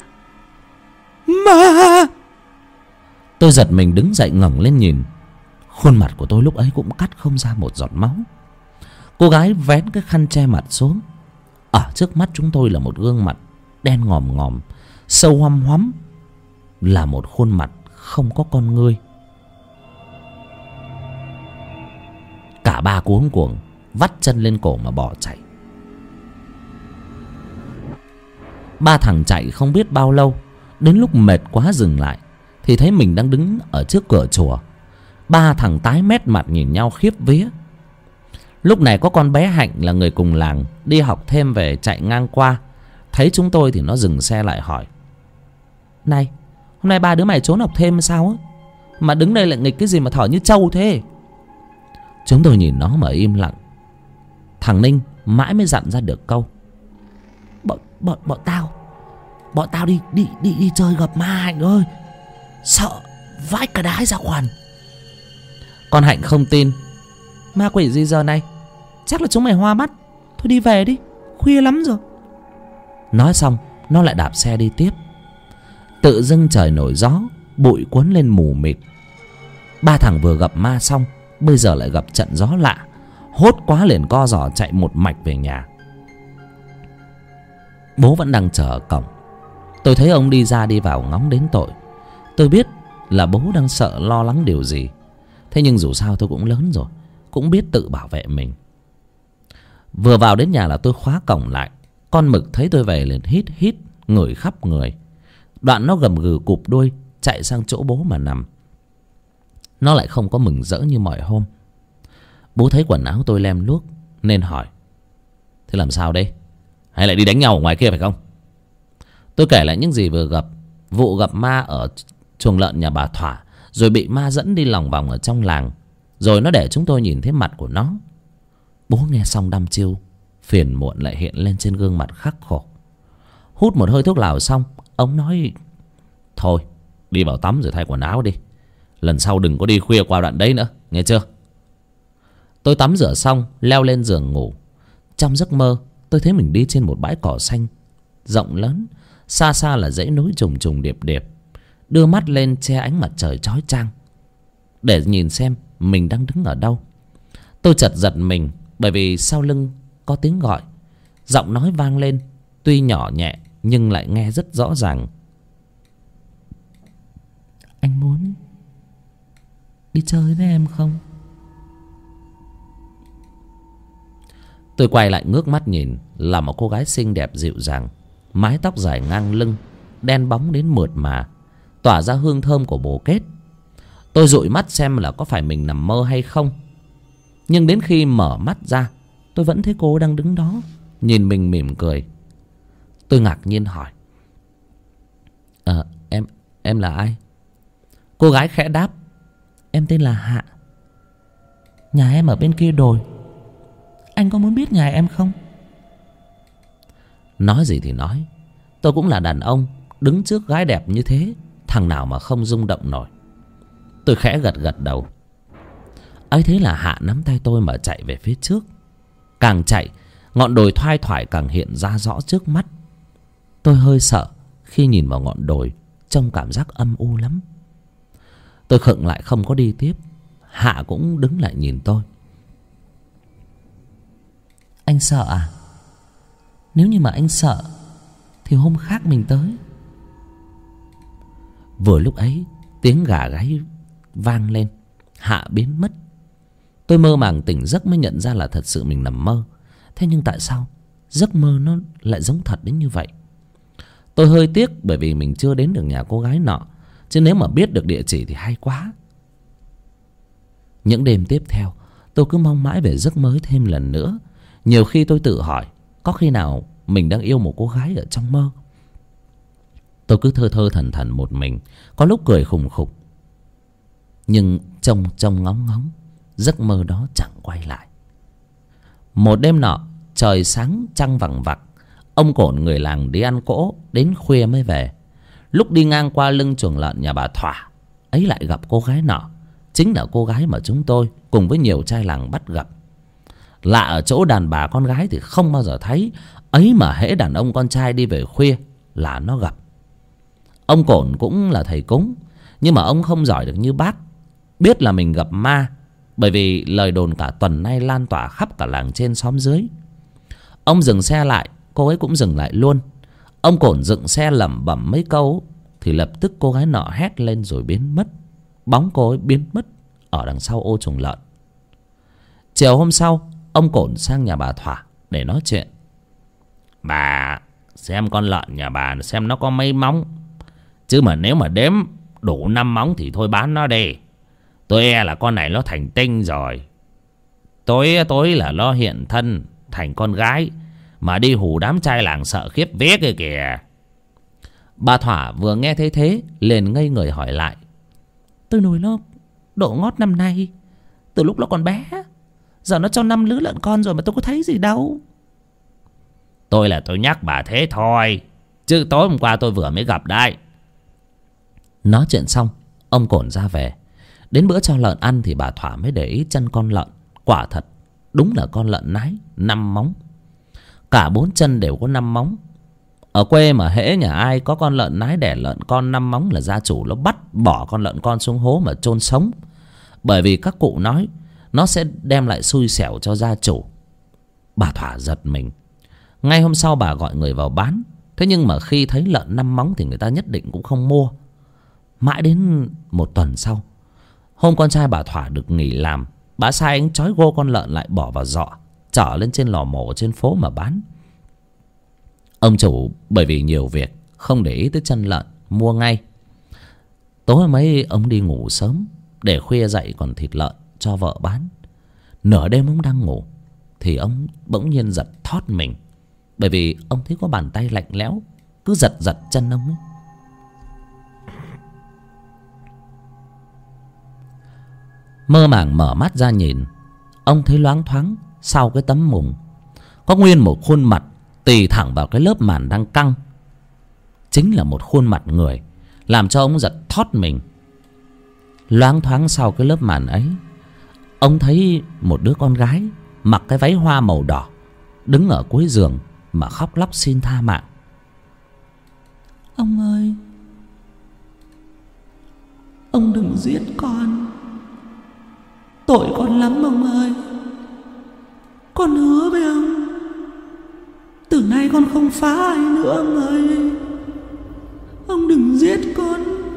Tôi giật mình đứng dậy ngẩng lên nhìn. Khuôn mặt của tôi lúc ấy cũng cắt không ra một giọt máu. Cô gái vén cái khăn che mặt xuống. Ở trước mắt chúng tôi là một gương mặt đen ngòm ngòm, sâu hoăm hoắm, là một khuôn mặt không có con ngươi. Cả ba cuống cuồng vắt chân lên cổ mà bỏ chạy. Ba thằng chạy không biết bao lâu, đến lúc mệt quá dừng lại thì thấy mình đang đứng ở trước cửa chùa. Ba thằng tái mét mặt nhìn nhau khiếp vía. Lúc này có con bé Hạnh là người cùng làng, đi học thêm về chạy ngang qua, thấy chúng tôi thì nó dừng xe lại hỏi: Này, hôm nay ba đứa mày trốn học thêm sao á? Mà đứng đây lại nghịch cái gì mà thở như trâu thế? Chúng tôi nhìn nó mà im lặng. Thằng Ninh mãi mới dặn ra được câu: Bọn tao đi chơi gặp ma Hạnh ơi, sợ vãi cả đái ra quần. Con Hạnh không tin: Ma quỷ gì giờ này? Chắc là chúng mày hoa mắt. Thôi đi về đi, khuya lắm rồi. Nói xong nó lại đạp xe đi tiếp. Tự dưng trời nổi gió, bụi cuốn lên mù mịt. Ba thằng vừa gặp ma xong, bây giờ lại gặp trận gió lạ. Hốt quá liền co giò chạy một mạch về nhà. Bố vẫn đang chờ ở cổng. Tôi thấy ông đi ra đi vào ngóng đến tội. Tôi biết là bố đang sợ lo lắng điều gì. Thế nhưng dù sao tôi cũng lớn rồi, cũng biết tự bảo vệ mình. Vừa vào đến nhà là tôi khóa cổng lại. Con Mực thấy tôi về liền hít hít ngửi khắp người. Đoạn nó gầm gừ cụp đuôi chạy sang chỗ bố mà nằm. Nó lại không có mừng rỡ như mọi hôm. Bố thấy quần áo tôi lem luốc nên hỏi: Thế làm sao đây? Hay lại đi đánh nhau ở ngoài kia phải không? Tôi kể lại những gì vừa gặp. Vụ gặp ma ở chuồng lợn nhà bà Thỏa, rồi bị ma dẫn đi lòng vòng ở trong làng, rồi nó để chúng tôi nhìn thấy mặt của nó. Bố nghe xong đăm chiêu, phiền muộn lại hiện lên trên gương mặt khắc khổ. Hút một hơi thuốc lào xong, ông nói: Thôi đi vào tắm rồi thay quần áo đi. Lần sau đừng có đi khuya qua đoạn đấy nữa, nghe chưa? Tôi tắm rửa xong leo lên giường ngủ. Trong giấc mơ tôi thấy mình đi trên một bãi cỏ xanh rộng lớn. Xa xa là dãy núi trùng trùng điệp điệp, đưa mắt lên che ánh mặt trời chói chang để nhìn xem mình đang đứng ở đâu. Tôi chợt giật mình bởi vì sau lưng có tiếng gọi. Giọng nói vang lên, tuy nhỏ nhẹ nhưng lại nghe rất rõ ràng. Anh muốn đi chơi với em không? Tôi quay lại ngước mắt nhìn, là một cô gái xinh đẹp dịu dàng, mái tóc dài ngang lưng, đen bóng đến mượt mà, tỏa ra hương thơm của bồ kết. Tôi dụi mắt xem là có phải mình nằm mơ hay không. Nhưng đến khi mở mắt ra, tôi vẫn thấy cô đang đứng đó, nhìn mình mỉm cười. Tôi ngạc nhiên hỏi: Em là ai? Cô gái khẽ đáp: Em tên là Hạ. Nhà em ở bên kia đồi. Anh có muốn biết nhà em không? Nói gì thì nói, tôi cũng là đàn ông, đứng trước gái đẹp như thế, thằng nào mà không rung động nổi. Tôi khẽ gật gật đầu. Ấy thế là Hạ nắm tay tôi mà chạy về phía trước. Càng chạy, ngọn đồi thoai thoải càng hiện ra rõ trước mắt. Tôi hơi sợ khi nhìn vào ngọn đồi, trông cảm giác âm u lắm. Tôi khựng lại không có đi tiếp. Hạ cũng đứng lại nhìn tôi. Anh sợ à? Nếu như mà anh sợ thì hôm khác mình tới. Vừa lúc ấy, tiếng gà gáy vang lên. Hạ biến mất. Tôi mơ màng tỉnh giấc mới nhận ra là thật sự mình nằm mơ. Thế nhưng tại sao giấc mơ nó lại giống thật đến như vậy? Tôi hơi tiếc bởi vì mình chưa đến được nhà cô gái nọ, chứ nếu mà biết được địa chỉ thì hay quá. Những đêm tiếp theo, tôi cứ mong mãi về giấc mơ thêm lần nữa. Nhiều khi tôi tự hỏi, có khi nào mình đang yêu một cô gái ở trong mơ? Tôi cứ thơ thơ thẩn thẩn một mình, có lúc cười khùng khục. Nhưng trông ngóng ngóng, giấc mơ đó chẳng quay lại. Một đêm nọ, trời sáng trăng vằng vặc, ông Cổn người làng đi ăn cỗ, đến khuya mới về. Lúc đi ngang qua lưng chuồng lợn nhà bà Thỏa, ấy lại gặp cô gái nọ. Chính là cô gái mà chúng tôi cùng với nhiều trai làng bắt gặp. Lạ ở chỗ đàn bà con gái thì không bao giờ thấy, ấy mà hễ đàn ông con trai đi về khuya là nó gặp. Ông Cổn cũng là thầy cúng, nhưng mà ông không giỏi được như bác, biết là mình gặp ma, bởi vì lời đồn cả tuần nay lan tỏa khắp cả làng trên xóm dưới. Ông dừng xe lại, cô ấy cũng dừng lại luôn. Ông Cổn dựng xe lẩm bẩm mấy câu thì lập tức cô gái nọ hét lên rồi biến mất. Bóng cô ấy biến mất ở đằng sau ô chuồng lợn. Chiều hôm sau, ông Cổn sang nhà bà Thỏa để nói chuyện. Bà xem con lợn nhà bà xem nó có mấy móng, chứ mà nếu mà đếm đủ 5 móng thì thôi bán nó đi. Tôi e là con này nó thành tinh rồi. Tối là nó hiện thân thành con gái mà đi hù đám trai làng sợ khiếp vía kìa kìa. Bà Thỏa vừa nghe thấy thế liền ngây người hỏi lại: Tôi nuôi nó độ ngót năm nay, từ lúc nó còn bé, giờ nó cho 5 lứa lợn con rồi mà tôi có thấy gì đâu. Tôi nhắc bà thế thôi, chứ tối hôm qua tôi vừa mới gặp đây. Nói chuyện xong, ông Cổn ra về. Đến bữa cho lợn ăn thì bà Thỏa mới để ý chân con lợn. Quả thật, đúng là con lợn nái 5 móng. Cả 4 chân đều có 5 móng. Ở quê mà hễ nhà ai có con lợn nái đẻ lợn con 5 móng là gia chủ nó bắt bỏ con lợn con xuống hố mà chôn sống. Bởi vì các cụ nói nó sẽ đem lại xui xẻo cho gia chủ. Bà Thỏa giật mình. Ngay hôm sau bà gọi người vào bán. Thế nhưng mà khi thấy lợn 5 móng thì người ta nhất định cũng không mua. Mãi đến một tuần sau, hôm con trai bà Thỏa được nghỉ làm, bà sai anh trói gô con lợn lại bỏ vào giọ, chở lên trên lò mổ trên phố mà bán. Ông chủ bởi vì nhiều việc không để ý tới chân lợn, mua ngay. Tối hôm ấy ông đi ngủ sớm, để khuya dậy còn thịt lợn cho vợ bán. Nửa đêm ông đang ngủ thì ông bỗng nhiên giật thót mình, bởi vì ông thấy có bàn tay lạnh lẽo cứ giật giật chân ông ấy. Mơ màng mở mắt ra nhìn, ông thấy loáng thoáng sau cái tấm mùng có nguyên một khuôn mặt tì thẳng vào cái lớp màn đang căng. Chính là một khuôn mặt người, làm cho ông giật thót mình. Loáng thoáng sau cái lớp màn ấy, ông thấy một đứa con gái mặc cái váy hoa màu đỏ đứng ở cuối giường mà khóc lóc xin tha mạng. Ông ơi, ông đừng giết con, tội con lắm ông ơi. Con hứa với ông, con không phá ai nữa ông ơi. Ông đừng giết con.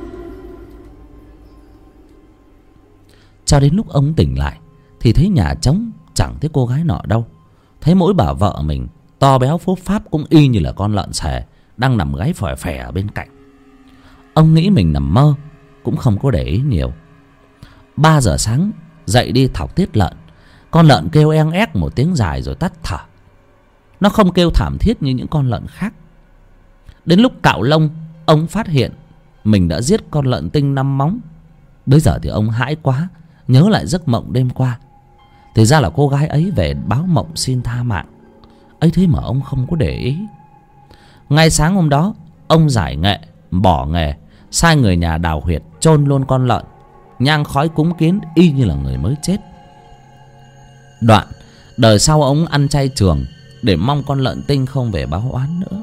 Cho đến lúc ông tỉnh lại thì thấy nhà trống, chẳng thấy cô gái nọ đâu. Thấy mỗi bà vợ mình to béo phốp pháp cũng y như là con lợn xề đang nằm gáy phòe phè ở bên cạnh. Ông nghĩ mình nằm mơ, cũng không có để ý nhiều. 3 giờ sáng dậy đi thọc tiết lợn. Con lợn kêu eng ép một tiếng dài rồi tắt thở. Nó không kêu thảm thiết như những con lợn khác. Đến lúc cạo lông, ông phát hiện mình đã giết con lợn tinh 5 móng. Bây giờ thì ông hãi quá, nhớ lại giấc mộng đêm qua. Thì ra là cô gái ấy về báo mộng xin tha mạng. Ấy thế mà ông không có để ý. Ngay sáng hôm đó, ông giải nghệ, bỏ nghề, sai người nhà đào huyệt chôn luôn con lợn. Nhang khói cúng kiến y như là người mới chết. Đoạn đời sau ông ăn chay trường để mong con lợn tinh không về báo oán nữa.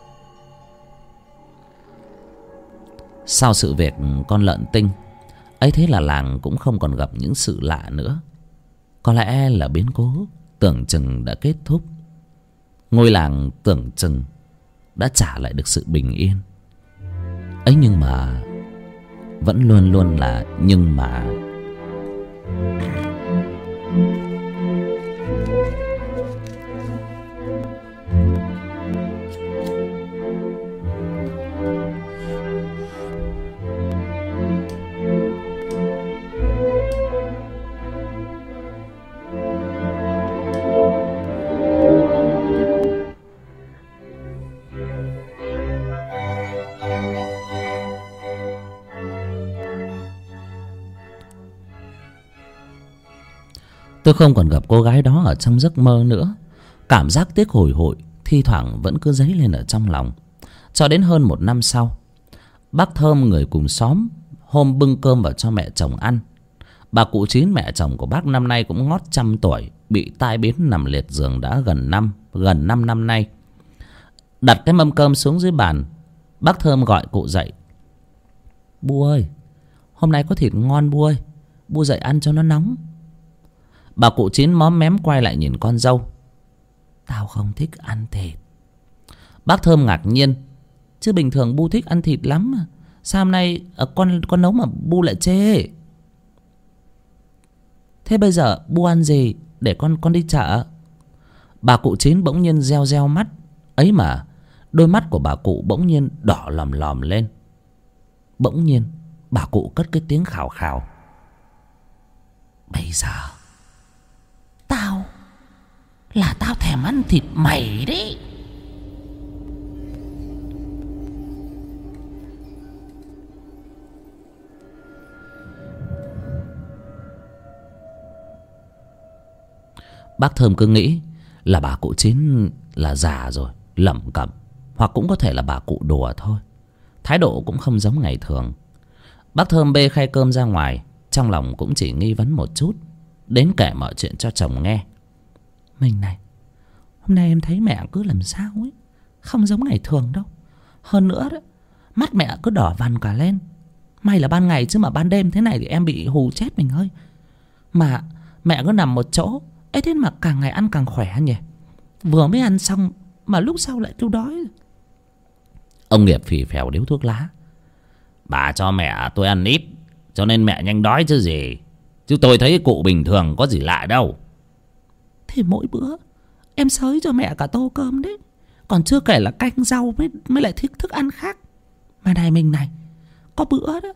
Sau sự việc con lợn tinh ấy, thế là làng cũng không còn gặp những sự lạ nữa. Có lẽ là biến cố tưởng chừng đã kết thúc. Ngôi làng tưởng chừng đã trả lại được sự bình yên. Ấy nhưng mà vẫn luôn luôn là nhưng mà. Tôi không còn gặp cô gái đó ở trong giấc mơ nữa. Cảm giác tiếc hồi hội thi thoảng vẫn cứ dấy lên ở trong lòng. Cho đến hơn 1 năm sau, bác Thơm người cùng xóm hôm bưng cơm vào cho mẹ chồng ăn. Bà cụ Chín, mẹ chồng của bác, năm nay cũng ngót 100 tuổi, bị tai biến nằm liệt giường đã gần 5 năm nay. Đặt cái mâm cơm xuống dưới bàn, bác Thơm gọi cụ dậy. Bu ơi, hôm nay có thịt ngon Bu ơi, Bu dậy ăn cho nó nóng. Bà cụ Chín móm mém quay lại nhìn con dâu. Tao không thích ăn thịt. Bác Thơm ngạc nhiên. Chứ bình thường Bu thích ăn thịt lắm mà. Sao hôm nay con nấu mà Bu lại chê? Thế bây giờ Bu ăn gì để con đi chợ? Bà cụ Chín bỗng nhiên reo reo mắt. Ấy mà đôi mắt của bà cụ bỗng nhiên đỏ lòm lòm lên. Bỗng nhiên bà cụ cất cái tiếng khào khào. Bây giờ tao thèm ăn thịt mày đấy. Bác Thơm cứ nghĩ là bà cụ Chín là già rồi, lẩm cẩm, hoặc cũng có thể là bà cụ đùa thôi. Thái độ cũng không giống ngày thường. Bác Thơm bê khay cơm ra ngoài, trong lòng cũng chỉ nghi vấn một chút, đến kể mọi chuyện cho chồng nghe. Mình này, hôm nay em thấy mẹ cứ làm sao ấy, không giống ngày thường đâu. Hơn nữa đó, mắt mẹ cứ đỏ vằn cả lên. May là ban ngày chứ mà ban đêm thế này thì em bị hù chết mình ơi. Mà mẹ cứ nằm một chỗ ấy, thế mà càng ngày ăn càng khỏe nhỉ. Vừa mới ăn xong mà lúc sau lại kêu đói. Ông Nghiệp phì phèo điếu thuốc lá. Bà cho mẹ tôi ăn ít cho nên mẹ nhanh đói chứ gì. Chứ tôi thấy cụ bình thường có gì lạ đâu. Thì mỗi bữa em xới cho mẹ cả tô cơm đấy, còn chưa kể là canh rau mới lại thích thức ăn khác. Mà này mình này, có bữa đó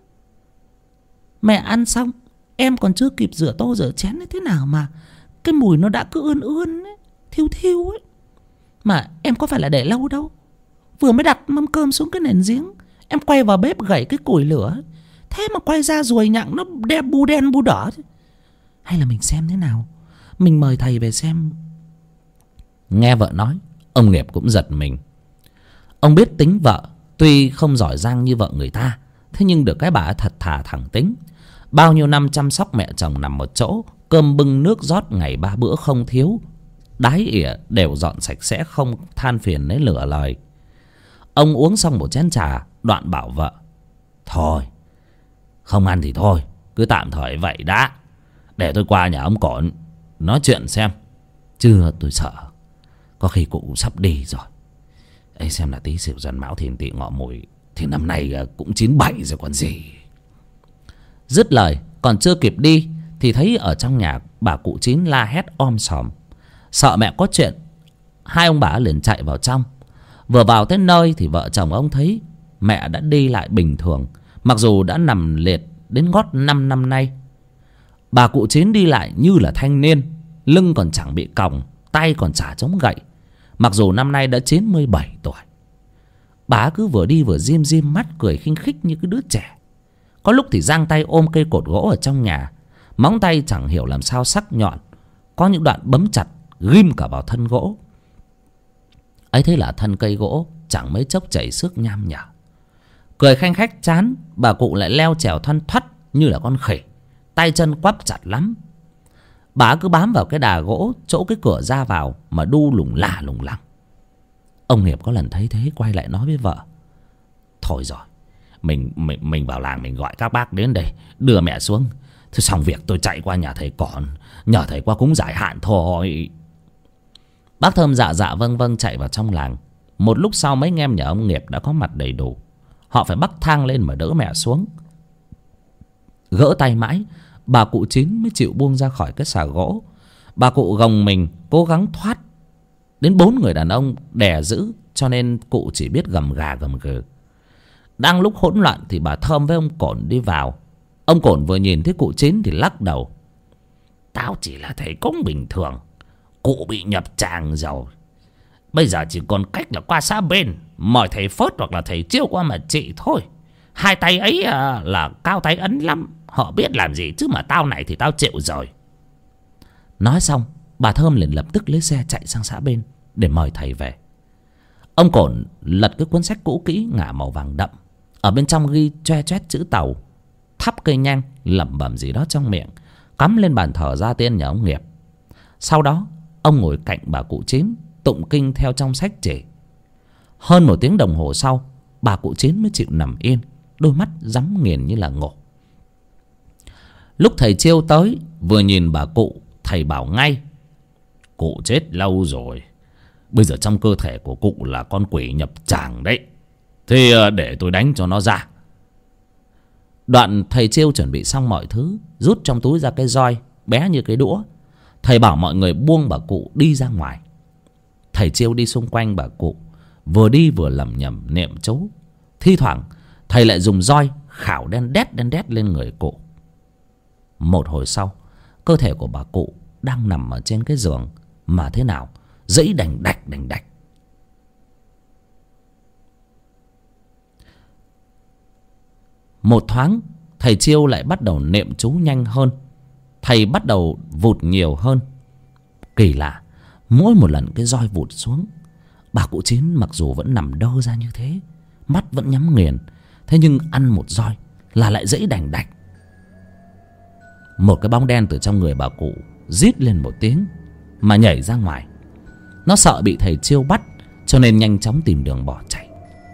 mẹ ăn xong em còn chưa kịp rửa tô rửa chén ấy, thế nào mà cái mùi nó đã cứ ươn ươn ấy, thiêu thiêu ấy. Mà em có phải là để lâu đâu. Vừa mới đặt mâm cơm xuống cái nền giếng, em quay vào bếp gảy cái củi lửa, thế mà quay ra ruồi nhặng nó đen bu đỏ. Hay là mình xem thế nào, mình mời thầy về xem. Nghe vợ nói, ông Nghiệp cũng giật mình. Ông biết tính vợ tuy không giỏi giang như vợ người ta, thế nhưng được cái bà thật thà thẳng tính. Bao nhiêu năm chăm sóc mẹ chồng nằm một chỗ, cơm bưng nước rót ngày 3 bữa không thiếu, đái ỉa đều dọn sạch sẽ, không than phiền lấy lửa lời. Ông uống xong một chén trà, đoạn bảo vợ. Thôi, không ăn thì thôi, cứ tạm thời vậy đã. Để tôi qua nhà ông Cổn nói chuyện xem. Chưa, tôi sợ có khi cụ sắp đi rồi. ấy xem là Tý Sửu Dần Mão Thìn Tỵ Ngọ Mùi thì năm nay cũng 97 rồi còn gì. Dứt lời còn chưa kịp đi thì thấy ở trong nhà bà cụ Chín la hét om sòm. Sợ mẹ có chuyện, hai ông bà liền chạy vào trong. Vừa vào tới nơi thì vợ chồng ông thấy mẹ đã đi lại bình thường, mặc dù đã nằm liệt đến gót 5 năm nay. Bà cụ Chín đi lại như là thanh niên, lưng còn chẳng bị còng, tay còn chả chống gậy, mặc dù năm nay đã 97 tuổi. Bà cứ vừa đi vừa rim rim mắt, cười khinh khích như cái đứa trẻ. Có lúc thì giang tay ôm cây cột gỗ ở trong nhà, móng tay chẳng hiểu làm sao sắc nhọn, có những đoạn bấm chặt ghim cả vào thân gỗ. Ấy thế là thân cây gỗ chẳng mấy chốc chảy xước nham nhở. Cười khanh khách chán, bà cụ lại leo trèo thoăn thoắt như là con khỉ, tay chân quắp chặt lắm. Bà cứ bám vào cái đà gỗ chỗ cái cửa ra vào mà đu lủng lả lủng lẳng. Ông Nghiệp có lần thấy thế quay lại nói với vợ: thôi rồi, mình vào làng mình gọi các bác đến đây đưa mẹ xuống. Thôi xong việc tôi chạy qua nhà thầy Còn, nhờ thầy qua cúng giải hạn thôi. Bác Thơm dạ dạ vâng vâng chạy vào trong làng. Một lúc sau mấy anh em nhà ông Nghiệp đã có mặt đầy đủ. Họ phải bắt thang lên mà đỡ mẹ xuống. Gỡ tay mãi, bà cụ Chín mới chịu buông ra khỏi cái xà gỗ. Bà cụ gồng mình cố gắng thoát. Đến 4 người đàn ông đè giữ, cho nên cụ chỉ biết gầm gà gầm gừ. Đang lúc hỗn loạn thì bà Thơm với ông Cổn đi vào. Ông Cổn vừa nhìn thấy cụ Chín thì lắc đầu: tao chỉ là thầy cúng bình thường, cụ bị nhập tràng rồi. Bây giờ chỉ còn cách là qua xã bên mời thầy Phớt hoặc là thầy Chiêu qua mà trị thôi. Hai tay ấy là cao tay ấn lắm, họ biết làm gì, chứ mà tao này thì tao chịu rồi. Nói xong bà Thơm liền lập tức lấy xe chạy sang xã bên để mời thầy về. Ông Cổn lật cái cuốn sách cũ kỹ ngả màu vàng đậm, ở bên trong ghi choe choét chữ Tàu, thắp cây nhang lẩm bẩm gì đó trong miệng, cắm lên bàn thờ gia tiên nhà ông Nghiệp. Sau đó ông ngồi cạnh bà cụ Chín tụng kinh theo trong sách chỉ. Hơn 1 tiếng đồng hồ sau, bà cụ Chín mới chịu nằm yên, đôi mắt nhắm nghiền như là ngủ. Lúc thầy Chiêu tới, vừa nhìn bà cụ, thầy bảo ngay: cụ chết lâu rồi, bây giờ trong cơ thể của cụ là con quỷ nhập tràng đấy, thì để tôi đánh cho nó ra. Đoạn thầy Chiêu chuẩn bị xong mọi thứ, rút trong túi ra cái roi bé như cái đũa. Thầy bảo mọi người buông bà cụ đi ra ngoài. Thầy Chiêu đi xung quanh bà cụ, vừa đi vừa lẩm nhẩm niệm chú. Thi thoảng thầy lại dùng roi khảo đen đét lên người cụ. Một hồi sau, cơ thể của bà cụ đang nằm ở trên cái giường mà thế nào dãy đành đạch. Một thoáng thầy Chiêu lại bắt đầu niệm chú nhanh hơn. Thầy bắt đầu vụt nhiều hơn. Kỳ lạ, mỗi một lần cái roi vụt xuống, bà cụ Chín mặc dù vẫn nằm đơ ra như thế, mắt vẫn nhắm nghiền, thế nhưng ăn một roi là lại dãy đành đạch. Một cái bóng đen từ trong người bà cụ rít lên một tiếng mà nhảy ra ngoài. Nó sợ bị thầy Chiêu bắt, cho nên nhanh chóng tìm đường bỏ chạy.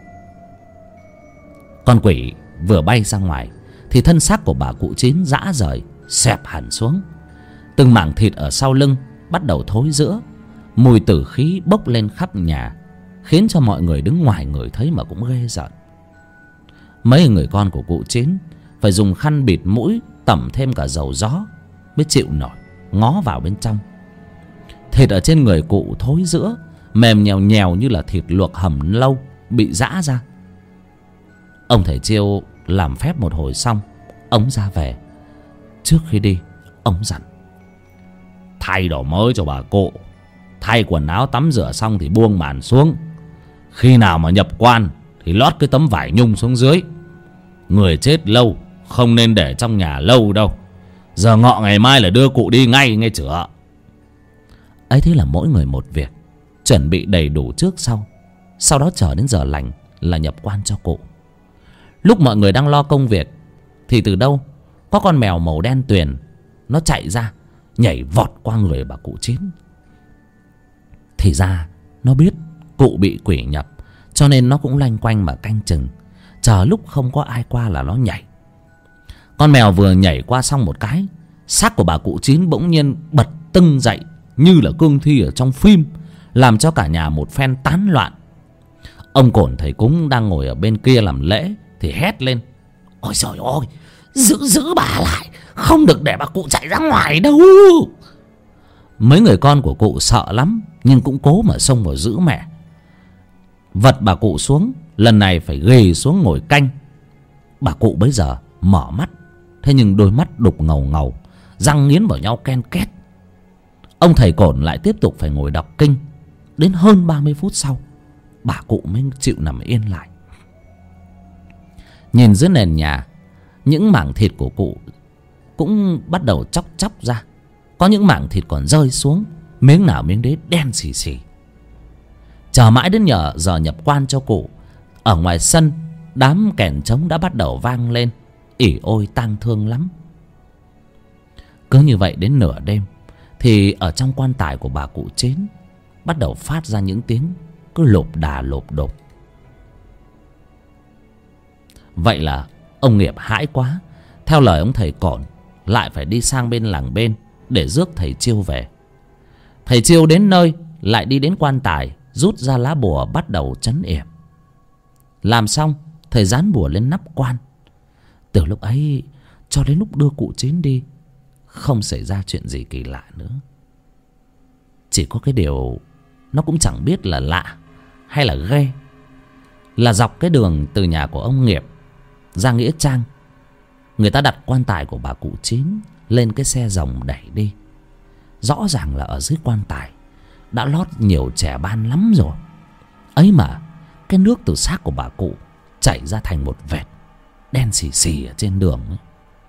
Con quỷ vừa bay ra ngoài thì thân xác của bà cụ Chín rã rời, xẹp hẳn xuống. Từng mảng thịt ở sau lưng bắt đầu thối rữa, mùi tử khí bốc lên khắp nhà, khiến cho mọi người đứng ngoài ngửi thấy mà cũng ghê rợn. Mấy người con của cụ Chín phải dùng khăn bịt mũi, tẩm thêm cả dầu gió mới chịu nổi ngó vào bên trong. Thịt ở trên người cụ thối rữa, mềm nhèo nhèo như là thịt luộc hầm lâu bị giã ra. Ông thầy Chiêu làm phép một hồi xong, ông ra về. Trước khi đi, ông dặn: thay đồ mới cho bà cụ, thay quần áo tắm rửa xong thì buông màn xuống. Khi nào mà nhập quan thì lót cái tấm vải nhung xuống dưới. Người chết lâu không nên để trong nhà lâu đâu. Giờ ngọ ngày mai là đưa cụ đi ngay, nghe chưa? Ấy thế là mỗi người một việc, chuẩn bị đầy đủ trước sau. Sau đó chờ đến giờ lành là nhập quan cho cụ. Lúc mọi người đang lo công việc thì từ đâu có con mèo màu đen tuyền, nó chạy ra nhảy vọt qua người bà cụ Chín. Thì ra nó biết cụ bị quỷ nhập, cho nên nó cũng loanh quanh mà canh chừng, chờ lúc không có ai qua là nó nhảy. Con mèo vừa nhảy qua xong một cái, xác của bà cụ Chín bỗng nhiên bật tưng dậy như là cương thi ở trong phim, làm cho cả nhà một phen tán loạn. Ông Cổn thầy cúng đang ngồi ở bên kia làm lễ thì hét lên: ôi trời ơi, giữ bà lại, không được để bà cụ chạy ra ngoài đâu. Mấy người con của cụ sợ lắm, nhưng cũng cố mà xông vào giữ mẹ. Vật bà cụ xuống, lần này phải ghì xuống ngồi canh. Bà cụ bấy giờ mở mắt, thế nhưng đôi mắt đục ngầu ngầu, răng nghiến vào nhau ken két. Ông thầy Cổn lại tiếp tục phải ngồi đọc kinh. Đến hơn 30 phút sau, bà cụ mới chịu nằm yên lại. Nhìn dưới nền nhà, những mảng thịt của cụ cũng bắt đầu chóc ra. Có những mảng thịt còn rơi xuống, miếng nào miếng đấy đen xì xì. Chờ mãi đến giờ nhập quan cho cụ, ở ngoài sân đám kèn trống đã bắt đầu vang lên, ỉ ôi tang thương lắm. Cứ như vậy đến nửa đêm thì ở trong quan tài của bà cụ Chín bắt đầu phát ra những tiếng cứ lộp đà lộp đột. Vậy là ông Nghiệp hãi quá, theo lời ông thầy Cổn lại phải đi sang bên làng bên để rước thầy Chiêu về. Thầy Chiêu đến nơi lại đi đến quan tài, rút ra lá bùa bắt đầu trấn yểm. Làm xong, thầy dán bùa lên nắp quan. Từ lúc ấy cho đến lúc đưa cụ Chín đi, không xảy ra chuyện gì kỳ lạ nữa. Chỉ có cái điều nó cũng chẳng biết là lạ hay là ghê, là dọc cái đường từ nhà của ông Nghiệp ra nghĩa trang, người ta đặt quan tài của bà cụ Chín lên cái xe rồng đẩy đi. Rõ ràng là ở dưới quan tài đã lót nhiều chẻ ban lắm rồi. Ấy mà cái nước từ xác của bà cụ chảy ra thành một vệt đen xì xì ở trên đường ấy.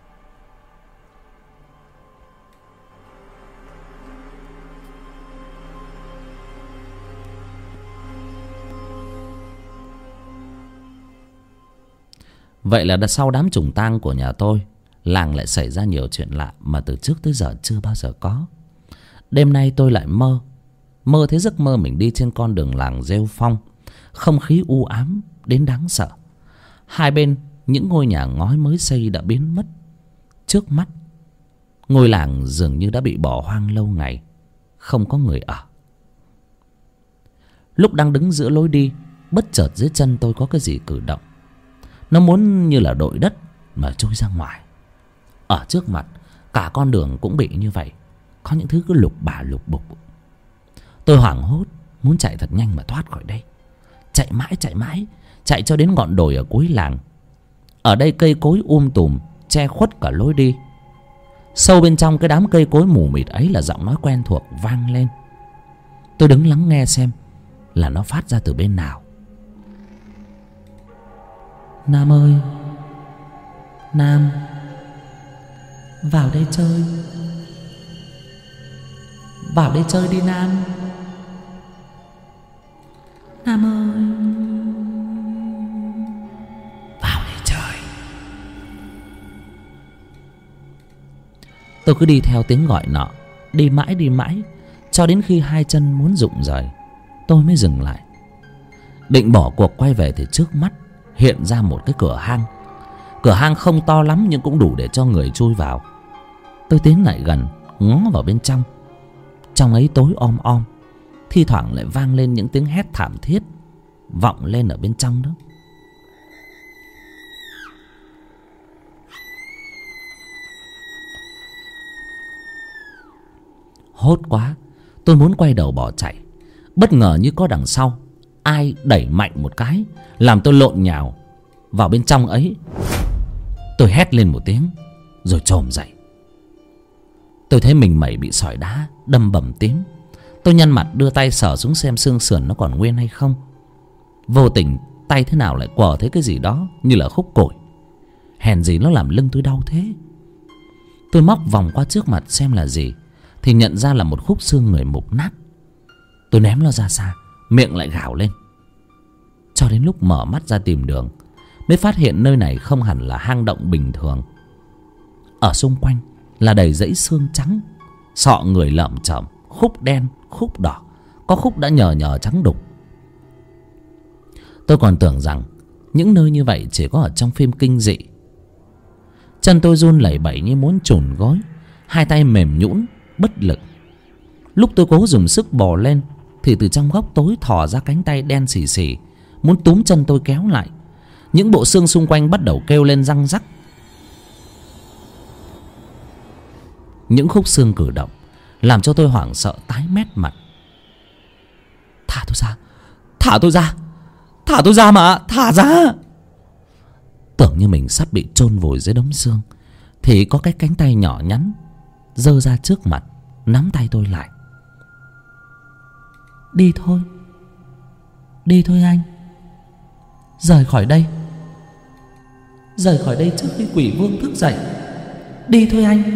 Vậy là sau đám trùng tang của nhà tôi, làng lại xảy ra nhiều chuyện lạ mà từ trước tới giờ chưa bao giờ có. Đêm nay tôi lại mơ thấy giấc mơ mình đi trên con đường làng rêu phong. Không khí u ám đến đáng sợ. Hai bên những ngôi nhà ngói mới xây đã biến mất. Trước mắt, ngôi làng dường như đã bị bỏ hoang lâu ngày, không có người ở. Lúc đang đứng giữa lối đi, bất chợt dưới chân tôi có cái gì cử động. Nó muốn như là đội đất mà trôi ra ngoài. Ở trước mặt, cả con đường cũng bị như vậy. Có những thứ cứ lục bả lục bục. Tôi hoảng hốt, muốn chạy thật nhanh mà thoát khỏi đây. Chạy mãi, chạy cho đến ngọn đồi ở cuối làng. Ở đây cây cối tùm, che khuất cả lối đi. Sâu bên trong cái đám cây cối mù mịt ấy là giọng nói quen thuộc vang lên. Tôi đứng lắng nghe xem là nó phát ra từ bên nào. Nam ơi, Nam, vào đây chơi. Vào đây chơi đi Nam. Nam ơi, vào đây chơi. Tôi cứ đi theo tiếng gọi nọ, đi mãi cho đến khi hai chân muốn rụng rời, tôi mới dừng lại. Định bỏ cuộc quay về thì trước mắt hiện ra một cái cửa hang. Cửa hang không to lắm nhưng cũng đủ để cho người chui vào. Tôi tiến lại gần, ngó vào bên trong. Trong ấy tối om om, thi thoảng lại vang lên những tiếng hét thảm thiết vọng lên ở bên trong đó. Hốt quá, tôi muốn quay đầu bỏ chạy. Bất ngờ như có đằng sau ai đẩy mạnh một cái, làm tôi lộn nhào vào bên trong ấy. Tôi hét lên một tiếng rồi chồm dậy. Tôi thấy mình mẩy bị sỏi đá đâm bầm tím. Tôi nhăn mặt đưa tay sờ xuống xem xương sườn nó còn nguyên hay không. Vô tình tay thế nào lại quờ thấy cái gì đó như là khúc củi. Hèn gì nó làm lưng tôi đau thế. Tôi móc vòng qua trước mặt xem là gì, thì nhận ra là một khúc xương người mục nát. Tôi ném nó ra xa, miệng lại gào lên. Cho đến lúc mở mắt ra tìm đường, mới phát hiện nơi này không hẳn là hang động bình thường. Ở xung quanh là đầy dãy xương trắng, sọ người lởm chởm, khúc đen, khúc đỏ, có khúc đã nhờ trắng đục. Tôi còn tưởng rằng những nơi như vậy chỉ có ở trong phim kinh dị. Chân tôi run lẩy bẩy như muốn chùn gối, hai tay mềm nhũn bất lực. Lúc tôi cố dùng sức bò lên thì từ trong góc tối thò ra cánh tay đen xì xì, muốn túm chân tôi kéo lại. Những bộ xương xung quanh bắt đầu kêu lên răng rắc. Những khúc xương cử động làm cho tôi hoảng sợ tái mét mặt. Thả tôi ra, thả tôi ra, thả tôi ra mà, thả ra. Tưởng như mình sắp bị chôn vùi dưới đống xương, thì có cái cánh tay nhỏ nhắn giơ ra trước mặt, nắm tay tôi lại. Đi thôi, đi thôi anh. Rời khỏi đây, rời khỏi đây trước khi quỷ vương thức dậy. Đi thôi anh.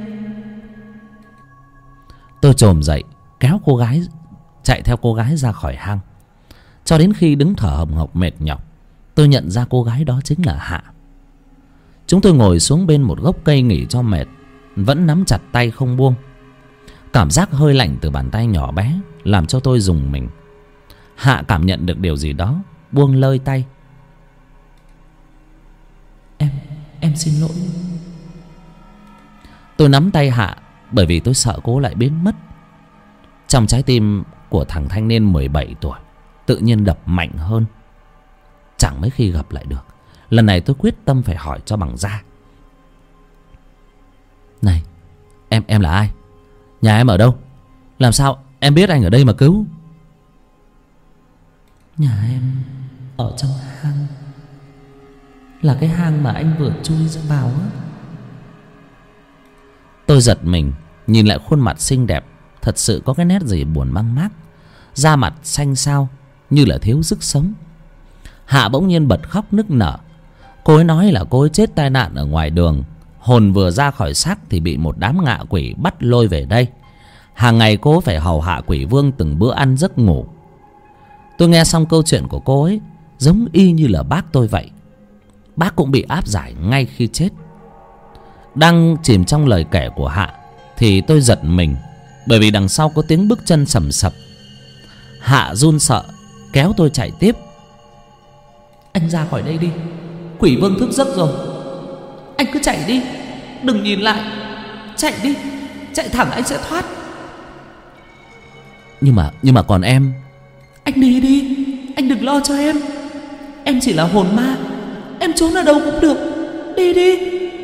Tôi chồm dậy kéo cô gái, chạy theo cô gái ra khỏi hang. Cho đến khi đứng thở hồng hộc mệt nhọc, tôi nhận ra cô gái đó chính là Hạ. Chúng tôi ngồi xuống bên một gốc cây nghỉ cho mệt, vẫn nắm chặt tay không buông. Cảm giác hơi lạnh từ bàn tay nhỏ bé làm cho tôi rùng mình. Hạ cảm nhận được điều gì đó, buông lơi tay. Em xin lỗi. Tôi nắm tay Hạ bởi vì tôi sợ cô lại biến mất. Trong trái tim của thằng thanh niên 17 tuổi tự nhiên đập mạnh hơn. Chẳng mấy khi gặp lại được. Lần này tôi quyết tâm phải hỏi cho bằng da. Này, em là ai? Nhà em ở đâu? Làm sao em biết anh ở đây mà cứu? Nhà em ở trong hang, là cái hang mà anh vừa chui ra vào á. Tôi giật mình, nhìn lại khuôn mặt xinh đẹp, thật sự có cái nét gì buồn mang mác. Da mặt xanh xao như là thiếu sức sống. Hạ bỗng nhiên bật khóc nức nở. Cô ấy nói là cô ấy chết tai nạn ở ngoài đường. Hồn vừa ra khỏi xác thì bị một đám ngạ quỷ bắt lôi về đây. Hàng ngày cô phải hầu hạ quỷ vương từng bữa ăn giấc ngủ. Tôi nghe xong câu chuyện của cô ấy, giống y như là bác tôi vậy. Bác cũng bị áp giải ngay khi chết. Đang chìm trong lời kể của Hạ thì tôi giật mình, bởi vì đằng sau có tiếng bước chân sầm sập. Hạ run sợ kéo tôi chạy tiếp. Anh ra khỏi đây đi, quỷ vương thức giấc rồi. Anh cứ chạy đi, đừng nhìn lại. Chạy đi, chạy thẳng anh sẽ thoát. Nhưng mà còn em. Anh đi đi, anh đừng lo cho em. Em chỉ là hồn ma, em trốn ở đâu cũng được. Đi đi.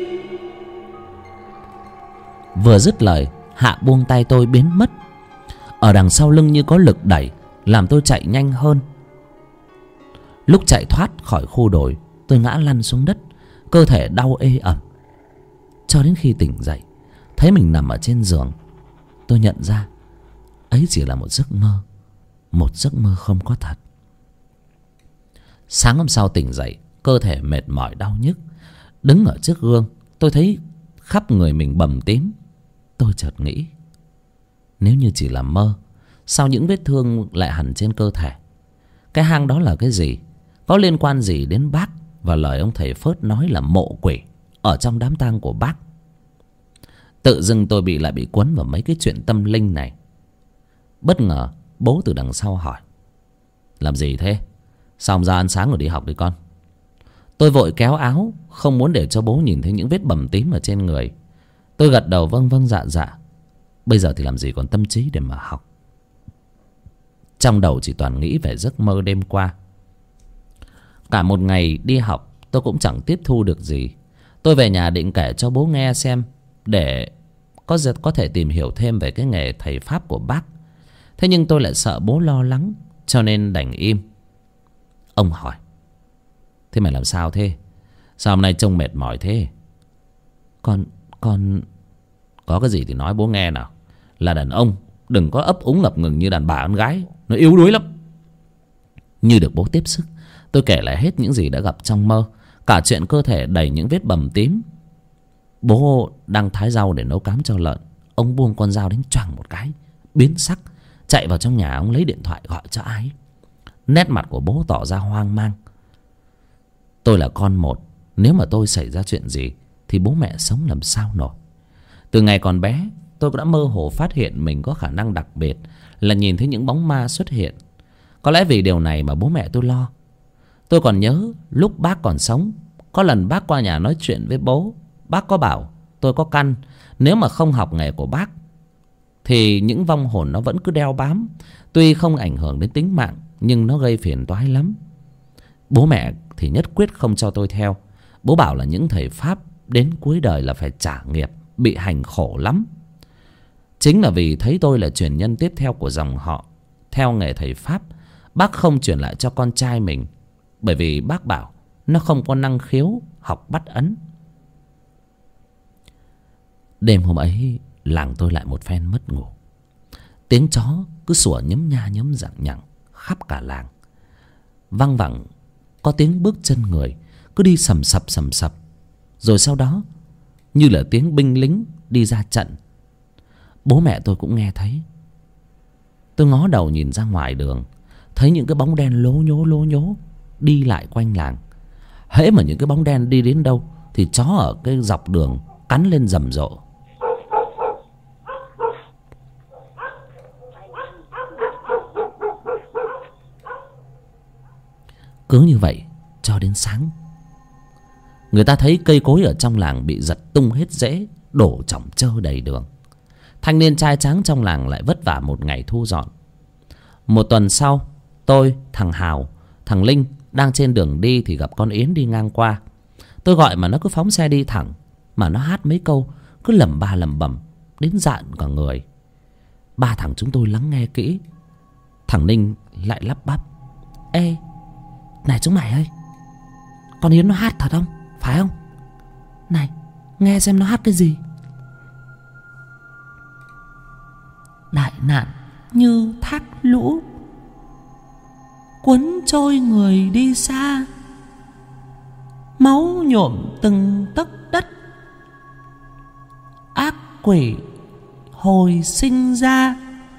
Vừa dứt lời, Hạ buông tay tôi biến mất. Ở đằng sau lưng như có lực đẩy làm tôi chạy nhanh hơn. Lúc chạy thoát khỏi khu đồi, tôi ngã lăn xuống đất, cơ thể đau ê ẩm. Cho đến khi tỉnh dậy, thấy mình nằm ở trên giường, tôi nhận ra ấy chỉ là một giấc mơ, một giấc mơ không có thật. Sáng hôm sau tỉnh dậy, cơ thể mệt mỏi đau nhức. Đứng ở trước gương, tôi thấy khắp người mình bầm tím. Tôi chợt nghĩ, nếu như chỉ là mơ, sao những vết thương lại hằn trên cơ thể? Cái hang đó là cái gì? Có liên quan gì đến bác và lời ông thầy Phớt nói là mộ quỷ ở trong đám tang của bác? Tự dưng tôi bị cuốn vào mấy cái chuyện tâm linh này. Bất ngờ bố từ đằng sau hỏi: làm gì thế? Xong ra ăn sáng rồi đi học đi con. Tôi vội kéo áo, không muốn để cho bố nhìn thấy những vết bầm tím ở trên người. Tôi gật đầu vâng vâng dạ dạ. Bây giờ thì làm gì còn tâm trí để mà học. Trong đầu chỉ toàn nghĩ về giấc mơ đêm qua. Cả một ngày đi học tôi cũng chẳng tiếp thu được gì. Tôi về nhà định kể cho bố nghe xem, để có thể tìm hiểu thêm về cái nghề thầy pháp của bác. Thế nhưng tôi lại sợ bố lo lắng, cho nên đành im. Ông hỏi: thế mày làm sao thế? Sao hôm nay trông mệt mỏi thế? Con có cái gì thì nói bố nghe nào. Là đàn ông đừng có ấp úng ngập ngừng như đàn bà con gái, nó yếu đuối lắm. Như được bố tiếp sức, tôi kể lại hết những gì đã gặp trong mơ, cả chuyện cơ thể đầy những vết bầm tím. Bố đang thái rau để nấu cám cho lợn, ông buông con dao đánh choàng một cái, biến sắc, chạy vào trong nhà. Ông lấy điện thoại gọi cho ai. Nét mặt của bố tỏ ra hoang mang. Tôi là con một, nếu mà tôi xảy ra chuyện gì thì bố mẹ sống làm sao nổi. Từ ngày còn bé, tôi cũng đã mơ hồ phát hiện mình có khả năng đặc biệt là nhìn thấy những bóng ma xuất hiện. Có lẽ vì điều này mà bố mẹ tôi lo. Tôi còn nhớ lúc bác còn sống, có lần bác qua nhà nói chuyện với bố. Bác có bảo tôi có căn, nếu mà không học nghề của bác thì những vong hồn nó vẫn cứ đeo bám. Tuy không ảnh hưởng đến tính mạng, nhưng nó gây phiền toái lắm. Bố mẹ thì nhất quyết không cho tôi theo. Bố bảo là những thầy Pháp đến cuối đời là phải trả nghiệp, bị hành khổ lắm. Chính là vì thấy tôi là truyền nhân tiếp theo của dòng họ theo nghề thầy Pháp, bác không truyền lại cho con trai mình. Bởi vì bác bảo nó không có năng khiếu học bắt ấn. Đêm hôm ấy làng tôi lại một phen mất ngủ. Tiếng chó cứ sủa nhấm nha nhấm dặng nhặng khắp cả làng. Văng vẳng có tiếng bước chân người cứ đi sầm sập sầm sập. Rồi sau đó như là tiếng binh lính đi ra trận. Bố mẹ tôi cũng nghe thấy. Tôi ngó đầu nhìn ra ngoài đường, thấy những cái bóng đen lố nhố đi lại quanh làng. Hễ mà những cái bóng đen đi đến đâu thì chó ở cái dọc đường cắn lên rầm rộ. Cứ như vậy cho đến sáng. Người ta thấy cây cối ở trong làng bị giật tung hết rễ, đổ chỏng trơ đầy đường. Thanh niên trai tráng trong làng lại vất vả một ngày thu dọn. Một tuần sau, tôi, thằng Hào, thằng Linh đang trên đường đi thì gặp con Yến đi ngang qua. Tôi gọi mà nó cứ phóng xe đi thẳng, mà nó hát mấy câu cứ lẩm ba lẩm bẩm đến rạn cả người. Ba thằng chúng tôi lắng nghe kỹ. Thằng Ninh lại lắp bắp: Ê, này chúng mày ơi, con Yến nó hát thật không? Phải không? Này, nghe xem nó hát cái gì. Đại nạn như thác lũ, cuốn trôi người đi xa, máu nhuộm từng tấc đất, ác quỷ hồi sinh ra.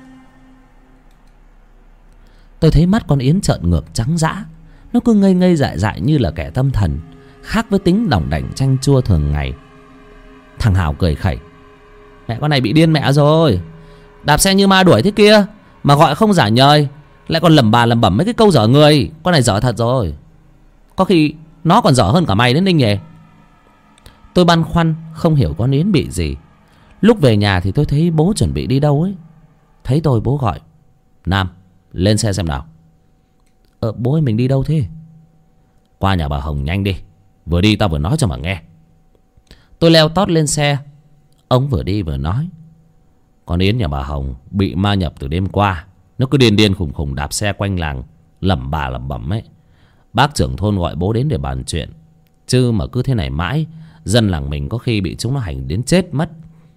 Tôi thấy mắt con Yến trợn ngược trắng dã. Nó cứ ngây ngây dại dại như là kẻ tâm thần, khác với tính đỏng đảnh chanh chua thường ngày. Thằng Hào cười khẩy: Mẹ con này bị điên mẹ rồi. Đạp xe như ma đuổi thế kia mà gọi không giả nhời, lại còn lẩm bà lẩm bẩm mấy cái câu dở người. Con này dở thật rồi. Có khi nó còn dở hơn cả mày đến Ninh nhỉ. Tôi băn khoăn không hiểu con Yến bị gì. Lúc về nhà thì tôi thấy bố chuẩn bị đi đâu ấy. Thấy tôi bố gọi: Nam, lên xe xem nào. Bố ơi, mình đi đâu thế? Qua nhà bà Hồng nhanh đi, vừa đi tao vừa nói cho mà nghe. Tôi leo tót lên xe. Ông vừa đi vừa nói: Con Yến nhà bà Hồng bị ma nhập từ đêm qua. Nó cứ điên điên khùng khùng đạp xe quanh làng, lẩm bà lẩm bẩm ấy. Bác trưởng thôn gọi bố đến để bàn chuyện. Chứ mà cứ thế này mãi, dân làng mình có khi bị chúng nó hành đến chết mất.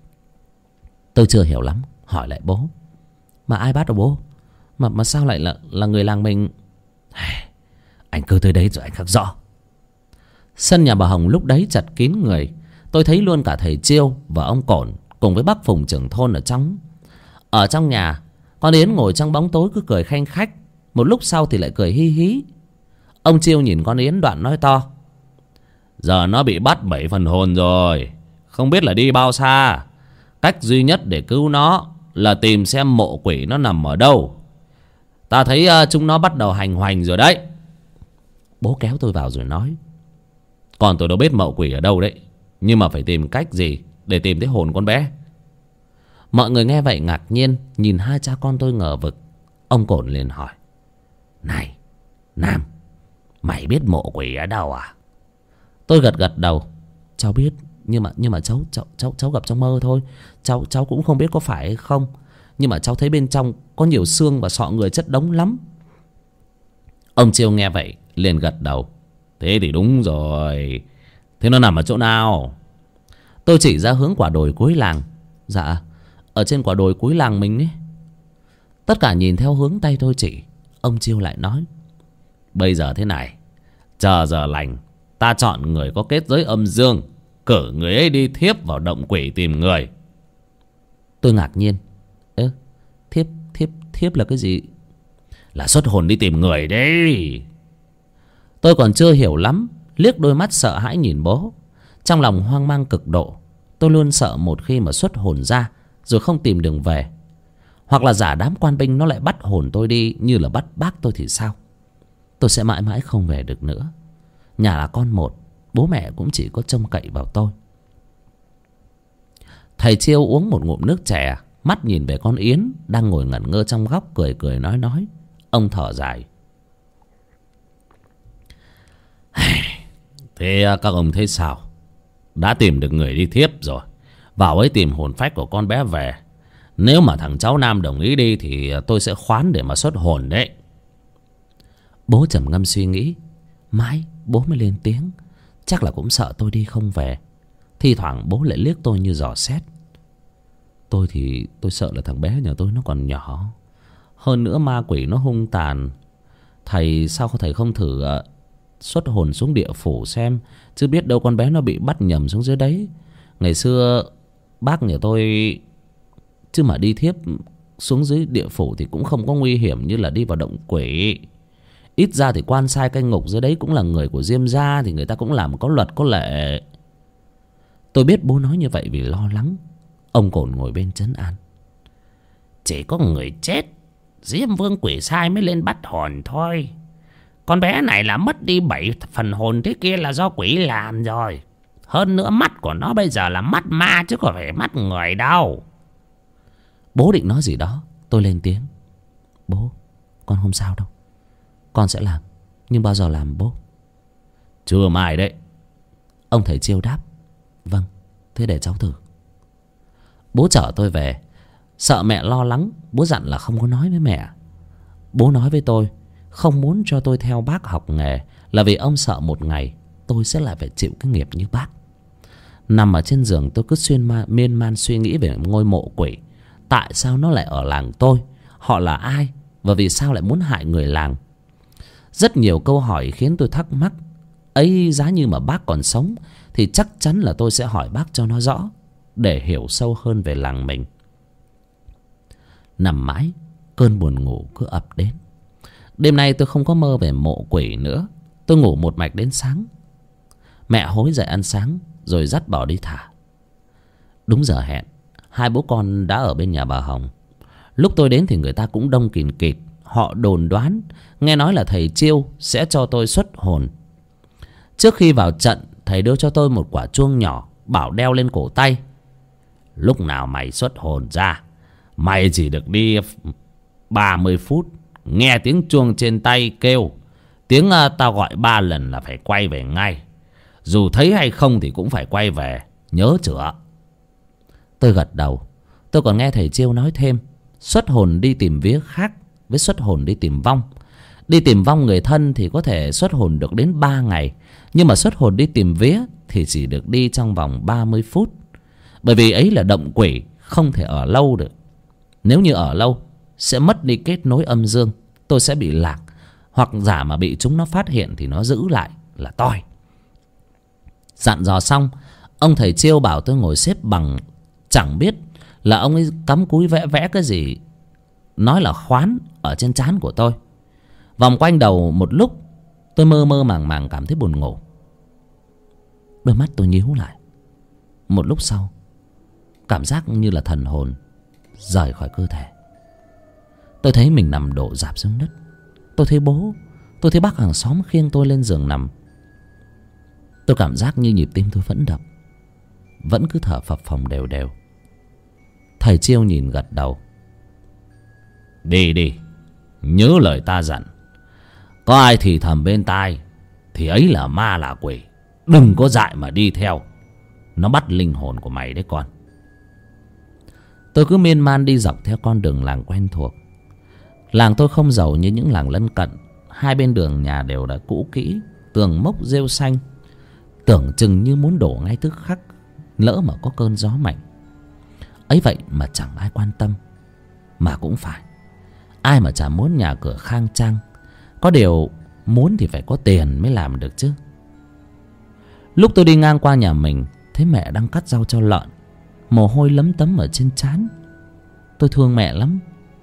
Tôi chưa hiểu lắm, hỏi lại bố: Mà ai bắt được bố? Mà sao lại là người làng mình? Anh cứ tới đấy rồi anh khắc rõ. Sân nhà bà Hồng lúc đấy chật kín người. Tôi thấy luôn cả thầy Chiêu và ông Cổn cùng với bác Phùng trưởng thôn ở trong. Ở trong nhà, con Yến ngồi trong bóng tối cứ cười khanh khách. Một lúc sau thì lại cười hi hí. Ông Chiêu nhìn con Yến đoạn nói to: Giờ nó bị bắt 7 phần hồn rồi, không biết là đi bao xa. Cách duy nhất để cứu nó là tìm xem mộ quỷ nó nằm ở đâu. Ta thấy chúng nó bắt đầu hành hoành rồi đấy. Bố kéo tôi vào rồi nói: Còn tôi đâu biết mộ quỷ ở đâu đấy, nhưng mà phải tìm cách gì để tìm thấy hồn con bé. Mọi người nghe vậy ngạc nhiên, nhìn hai cha con tôi ngờ vực. Ông Cổn liền hỏi: Này Nam, mày biết mộ quỷ ở đâu à? Tôi gật gật đầu: Cháu biết, nhưng mà cháu gặp trong mơ thôi. Cháu cũng không biết có phải hay không, nhưng mà cháu thấy bên trong có nhiều xương và sọ người chất đống lắm. Ông Chiêu nghe vậy liền gật đầu: Thế thì đúng rồi. Thế nó nằm ở chỗ nào? Tôi chỉ ra hướng quả đồi cuối làng. Dạ, ở trên quả đồi cuối làng mình ấy. Tất cả nhìn theo hướng tay tôi chỉ. Ông Chiêu lại nói: Bây giờ thế này, chờ giờ lành, ta chọn người có kết giới âm dương, cử người ấy đi thiếp vào động quỷ tìm người. Tôi ngạc nhiên: Thiếp là cái gì? Là xuất hồn đi tìm người đấy. Tôi còn chưa hiểu lắm, liếc đôi mắt sợ hãi nhìn bố. Trong lòng hoang mang cực độ. Tôi luôn sợ một khi mà xuất hồn ra rồi không tìm đường về, hoặc là giả đám quan binh nó lại bắt hồn tôi đi như là bắt bác tôi thì sao? Tôi sẽ mãi mãi không về được nữa. Nhà là con một, bố mẹ cũng chỉ có trông cậy vào tôi. Thầy Chiêu uống một ngụm nước chè, mắt nhìn về con Yến đang ngồi ngẩn ngơ trong góc, cười cười nói. Ông thở dài: Thế các ông thấy sao? Đã tìm được người đi thiếp rồi. Vào ấy tìm hồn phách của con bé về. Nếu mà thằng cháu Nam đồng ý đi thì tôi sẽ khoán để mà xuất hồn đấy. Bố trầm ngâm suy nghĩ. Mãi bố mới lên tiếng. Chắc là cũng sợ tôi đi không về. Thi thoảng bố lại liếc tôi như dò xét. Tôi thì tôi sợ là thằng bé nhà tôi nó còn nhỏ. Hơn nữa ma quỷ nó hung tàn. Sao thầy không thử xuất hồn xuống địa phủ xem. Chứ biết đâu con bé nó bị bắt nhầm xuống dưới đấy. Ngày xưa bác nhà tôi. Chứ mà đi thiếp xuống dưới địa phủ thì cũng không có nguy hiểm như là đi vào động quỷ. Ít ra thì quan sai cai ngục dưới đấy cũng là người của Diêm gia. Thì người ta cũng làm có luật có lệ. Tôi biết bố nói như vậy vì lo lắng. Ông Cổn ngồi bên trấn an. Chỉ có người chết Diêm Vương quỷ sai mới lên bắt hồn thôi. Con bé này là mất đi 7 phần hồn thế kia là do quỷ làm rồi. Hơn nữa mắt của nó bây giờ là mắt ma chứ không phải mắt người đâu. Bố định nói gì đó. Tôi lên tiếng. Bố, con không sao đâu. Con sẽ làm. Nhưng bao giờ làm bố? Chưa mai đấy. Ông thầy Chiêu đáp. Vâng, thế để cháu thử. Bố chở tôi về. Sợ mẹ lo lắng, bố dặn là không có nói với mẹ. Bố nói với tôi không muốn cho tôi theo bác học nghề là vì ông sợ một ngày tôi sẽ lại phải chịu cái nghiệp như bác. Nằm ở trên giường tôi cứ miên man suy nghĩ về ngôi mộ quỷ. Tại sao nó lại ở làng tôi? Họ là ai? Và vì sao lại muốn hại người làng? Rất nhiều câu hỏi khiến tôi thắc mắc. Ấy giá như mà bác còn sống thì chắc chắn là tôi sẽ hỏi bác cho nó rõ, để hiểu sâu hơn về làng mình. Nằm mãi, cơn buồn ngủ cứ ập đến. Đêm nay tôi không có mơ về mộ quỷ nữa. Tôi ngủ một mạch đến sáng. Mẹ hối dậy ăn sáng rồi dắt bỏ đi thả. Đúng giờ hẹn, hai bố con đã ở bên nhà bà Hồng. Lúc tôi đến thì người ta cũng đông kìn kịt. Họ đồn đoán, nghe nói là thầy Chiêu sẽ cho tôi xuất hồn. Trước khi vào trận, thầy đưa cho tôi một quả chuông nhỏ, bảo đeo lên cổ tay. Lúc nào mày xuất hồn ra, mày chỉ được đi 30 phút. Nghe tiếng chuông trên tay kêu, tiếng tao gọi 3 lần là phải quay về ngay. Dù thấy hay không thì cũng phải quay về, nhớ chưa? Tôi gật đầu. Tôi còn nghe thầy Chiêu nói thêm, xuất hồn đi tìm vía khác với xuất hồn đi tìm vong. Đi tìm vong người thân thì có thể xuất hồn được đến 3 ngày. Nhưng mà xuất hồn đi tìm vía thì chỉ được đi trong vòng 30 phút. Bởi vì ấy là động quỷ, không thể ở lâu được. Nếu như ở lâu sẽ mất đi kết nối âm dương. Tôi sẽ bị lạc. Hoặc giả mà bị chúng nó phát hiện thì nó giữ lại là toi. Dặn dò xong, ông thầy Chiêu bảo tôi ngồi xếp bằng. Chẳng biết là ông ấy cắm cúi vẽ vẽ cái gì, nói là khoán ở trên trán của tôi. Vòng quanh đầu một lúc, tôi mơ mơ màng màng cảm thấy buồn ngủ. Đôi mắt tôi nhíu lại. Một lúc sau, cảm giác như là thần hồn rời khỏi cơ thể. Tôi thấy mình nằm đổ rạp xuống đất. Tôi thấy bố, tôi thấy bác hàng xóm khiêng tôi lên giường nằm. Tôi cảm giác như nhịp tim tôi vẫn đập, vẫn cứ thở phập phồng đều đều. Thầy Chiêu nhìn gật đầu. Đi đi, nhớ lời ta dặn. Có ai thì thầm bên tai thì ấy là ma là quỷ. Đừng có dại mà đi theo. Nó bắt linh hồn của mày đấy con. Tôi cứ miên man đi dọc theo con đường làng quen thuộc. Làng tôi không giàu như những làng lân cận. Hai bên đường nhà đều đã cũ kỹ, tường mốc rêu xanh, tưởng chừng như muốn đổ ngay tức khắc lỡ mà có cơn gió mạnh. Ấy vậy mà chẳng ai quan tâm. Mà cũng phải, ai mà chả muốn nhà cửa khang trang. Có điều muốn thì phải có tiền mới làm được chứ. Lúc tôi đi ngang qua nhà mình, thấy mẹ đang cắt rau cho lợn. Mồ hôi lấm tấm ở trên trán. Tôi thương mẹ lắm.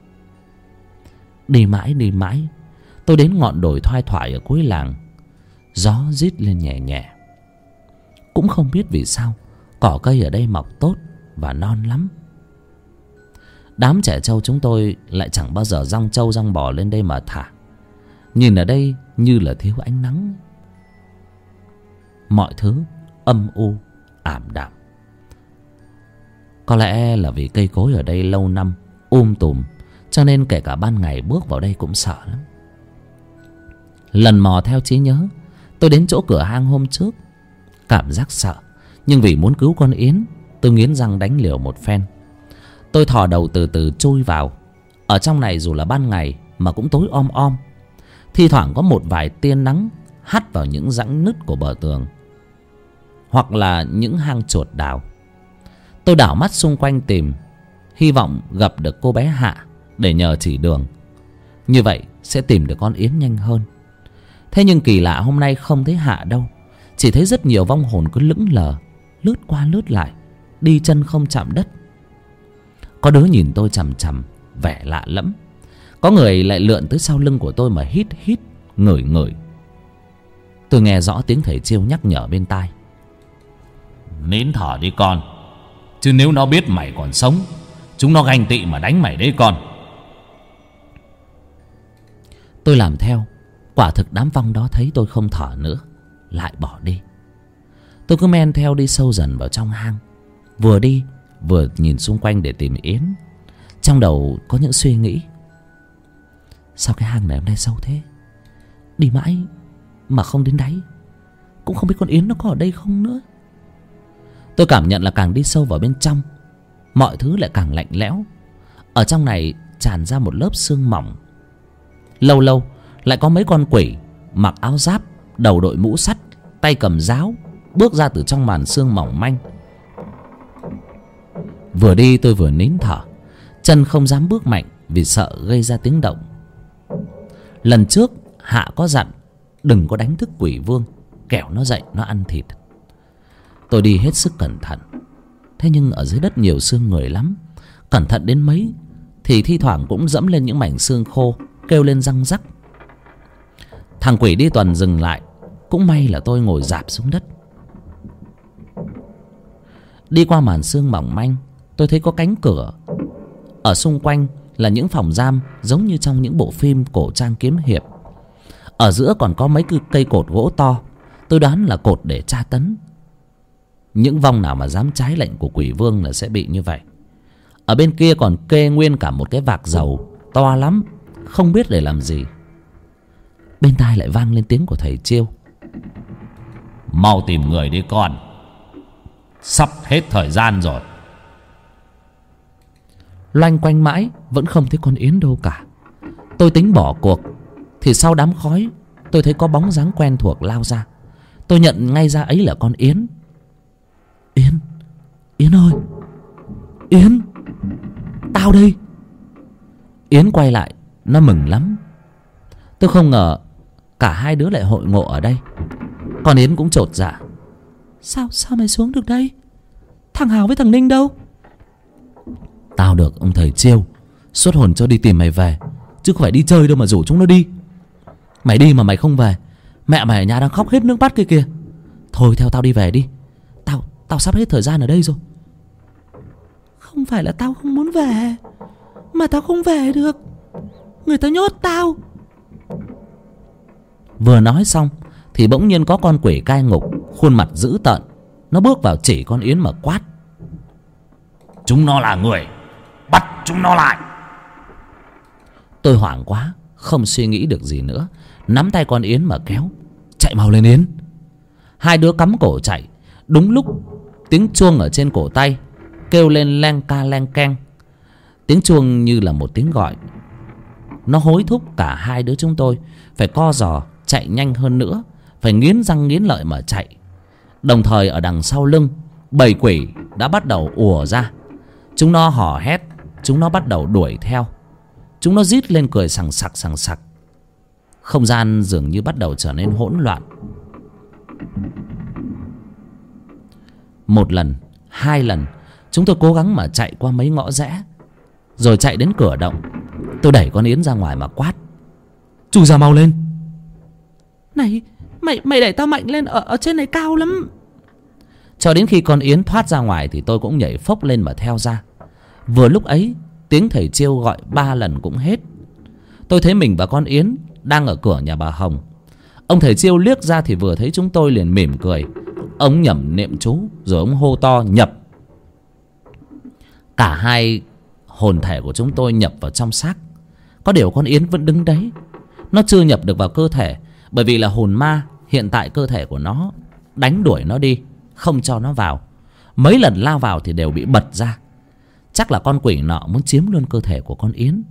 Đi mãi tôi đến ngọn đồi thoai thoải ở cuối làng. Gió rít lên nhẹ nhẹ. Cũng không biết vì sao cỏ cây ở đây mọc tốt và non lắm. Đám trẻ trâu chúng tôi lại chẳng bao giờ dong trâu dong bò lên đây mà thả. Nhìn ở đây như là thiếu ánh nắng. Mọi thứ âm u ảm đạm. Có lẽ là vì cây cối ở đây lâu năm tùm, cho nên kể cả ban ngày bước vào đây cũng sợ lắm. Lần mò theo trí nhớ, tôi đến chỗ cửa hang hôm trước. cảm giác sợ, nhưng vì muốn cứu con Yến, tôi nghiến răng đánh liều một phen. Tôi thò đầu từ từ chui vào. Ở trong này dù là ban ngày mà cũng tối om om. Thi thoảng có một vài tia nắng hắt vào những rãnh nứt của bờ tường, hoặc là những hang chuột đào. Tôi đảo mắt xung quanh tìm, hy vọng gặp được cô bé Hạ để nhờ chỉ đường. Như vậy sẽ tìm được con Yến nhanh hơn. Thế nhưng kỳ lạ, hôm nay không thấy Hạ đâu. Chỉ thấy rất nhiều vong hồn cứ lững lờ, lướt qua lướt lại, đi chân không chạm đất. Có đứa nhìn tôi chằm chằm, vẻ lạ lẫm. Có người lại lượn tới sau lưng của tôi mà hít hít, ngửi ngửi. Tôi nghe rõ tiếng thầy Chiêu nhắc nhở bên tai: nín thở đi con, chứ nếu nó biết mày còn sống, chúng nó ganh tị mà đánh mày đấy con. Tôi làm theo. Quả thực đám vong đó thấy tôi không thở nữa, lại bỏ đi. Tôi cứ men theo đi sâu dần vào trong hang. Vừa đi vừa nhìn xung quanh để tìm Yến. Trong đầu có những suy nghĩ: sao cái hang này hôm nay sâu thế? Đi mãi mà không đến đáy. Cũng không biết con Yến nó có ở đây không nữa. Tôi cảm nhận là càng đi sâu vào bên trong, mọi thứ lại càng lạnh lẽo. Ở trong này tràn ra một lớp sương mỏng. Lâu lâu lại có mấy con quỷ mặc áo giáp, đầu đội mũ sắt, tay cầm giáo, bước ra từ trong màn sương mỏng manh. Vừa đi tôi vừa nín thở, chân không dám bước mạnh vì sợ gây ra tiếng động. Lần trước Hạ có dặn đừng có đánh thức quỷ vương, kẻo nó dậy nó ăn thịt. Tôi đi hết sức cẩn thận. Thế nhưng ở dưới đất nhiều xương người lắm. Cẩn thận đến mấy thì thi thoảng cũng dẫm lên những mảnh xương khô, kêu lên răng rắc. Thằng quỷ đi tuần dừng lại. Cũng may là tôi ngồi rạp xuống đất. Đi qua màn sương mỏng manh, tôi thấy có cánh cửa. Ở xung quanh là những phòng giam giống như trong những bộ phim cổ trang kiếm hiệp. Ở giữa còn có mấy cây cột gỗ to. Tôi đoán là cột để tra tấn. Những vong nào mà dám trái lệnh của quỷ vương là sẽ bị như vậy. Ở bên kia còn kê nguyên cả một cái vạc dầu to lắm, không biết để làm gì. Bên tai lại vang lên tiếng của thầy Chiêu: mau tìm người đi con, sắp hết thời gian rồi. Loanh quanh mãi vẫn không thấy con Yến đâu cả. Tôi tính bỏ cuộc thì sau đám khói tôi thấy có bóng dáng quen thuộc lao ra. Tôi nhận ngay ra ấy là con Yến. Yến, Yến ơi, Yến, tao đây. Yến quay lại, nó mừng lắm. Tôi không ngờ cả hai đứa lại hội ngộ ở đây. Con Yến cũng chột dạ: Sao mày xuống được đây? Thằng Hào với thằng Ninh đâu? Tao được ông thầy Chiêu xuất hồn cho đi tìm mày về, chứ không phải đi chơi đâu mà rủ chúng nó đi. Mày đi mà mày không về, mẹ mày ở nhà đang khóc hết nước mắt kia kìa. Thôi theo tao đi về đi. Tao sắp hết thời gian ở đây rồi. Không phải là tao không muốn về, mà tao không về được, người ta nhốt tao. Vừa nói xong thì bỗng nhiên có con quỷ cai ngục, khuôn mặt dữ tợn. Nó bước vào chỉ con Yến mà quát: chúng nó là người, bắt chúng nó lại. Tôi hoảng quá, không suy nghĩ được gì nữa, nắm tay con Yến mà kéo: chạy mau lên Yến. Hai đứa cắm cổ chạy. Đúng lúc tiếng chuông ở trên cổ tay kêu lên leng ca leng keng. Tiếng chuông như là một tiếng gọi. Nó hối thúc cả hai đứa chúng tôi phải co giò chạy nhanh hơn nữa, phải nghiến răng nghiến lợi mà chạy. Đồng thời ở đằng sau lưng, bầy quỷ đã bắt đầu ùa ra. Chúng nó hò hét, chúng nó bắt đầu đuổi theo. Chúng nó rít lên cười sằng sặc sằng sặc. Không gian dường như bắt đầu trở nên hỗn loạn. Một lần, hai lần, chúng tôi cố gắng mà chạy qua mấy ngõ rẽ, rồi chạy đến cửa động. Tôi đẩy con Yến ra ngoài mà quát: chui ra mau lên. Này, mày đẩy tao mạnh lên, ở trên này cao lắm. Cho đến khi con Yến thoát ra ngoài thì tôi cũng nhảy phốc lên mà theo ra. Vừa lúc ấy tiếng thầy Chiêu gọi 3 lần cũng hết. Tôi thấy mình và con Yến đang ở cửa nhà bà Hồng. Ông thầy Chiêu liếc ra thì vừa thấy chúng tôi liền mỉm cười. Ông nhẩm niệm chú rồi ông hô to nhập. Cả hai hồn thể của chúng tôi nhập vào trong xác. Có điều con Yến vẫn đứng đấy. Nó chưa nhập được vào cơ thể, bởi vì là hồn ma hiện tại cơ thể của nó đánh đuổi nó đi, không cho nó vào. Mấy lần lao vào thì đều bị bật ra. Chắc là con quỷ nọ muốn chiếm luôn cơ thể của con Yến.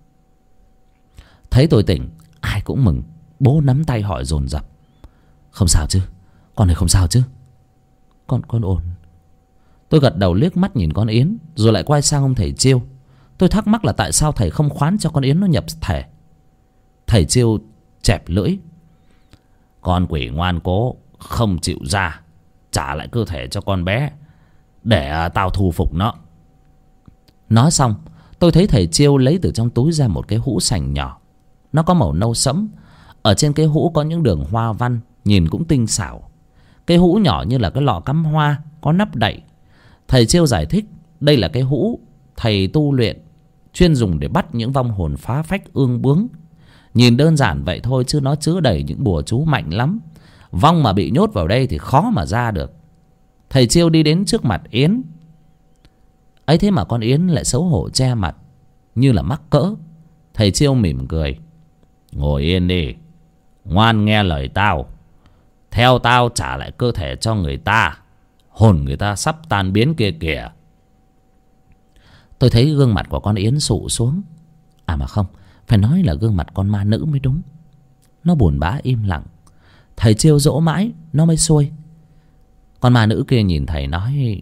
Thấy tôi tỉnh, ai cũng mừng. Bố nắm tay hỏi dồn dập: Không sao chứ? Con này không sao chứ? Con ổn. Tôi gật đầu liếc mắt nhìn con Yến, rồi lại quay sang ông thầy Chiêu. Tôi thắc mắc là tại sao thầy không khoán cho con Yến nó nhập thể. Thầy Chiêu chẹp lưỡi: Con quỷ ngoan cố không chịu ra, trả lại cơ thể cho con bé để tao thu phục nó. Nói xong, tôi thấy thầy Chiêu lấy từ trong túi ra một cái hũ sành nhỏ. Nó có màu nâu sẫm. Ở trên cái hũ có những đường hoa văn, nhìn cũng tinh xảo. Cái hũ nhỏ như là cái lọ cắm hoa, có nắp đậy. Thầy Chiêu giải thích đây là cái hũ thầy tu luyện, chuyên dùng để bắt những vong hồn phá phách ương bướng. Nhìn đơn giản vậy thôi chứ nó chứa đầy những bùa chú mạnh lắm. Vong mà bị nhốt vào đây thì khó mà ra được. Thầy Chiêu đi đến trước mặt Yến. Ấy thế mà con Yến lại xấu hổ che mặt, như là mắc cỡ. Thầy Chiêu mỉm cười: Ngồi yên đi, ngoan nghe lời tao. Theo tao trả lại cơ thể cho người ta. Hồn người ta sắp tan biến kia kìa. Tôi thấy gương mặt của con Yến sụ xuống. À mà không, phải nói là gương mặt con ma nữ mới đúng. Nó buồn bã im lặng. Thầy Chiêu dỗ mãi nó mới xuôi. Con ma nữ kia nhìn thầy nói: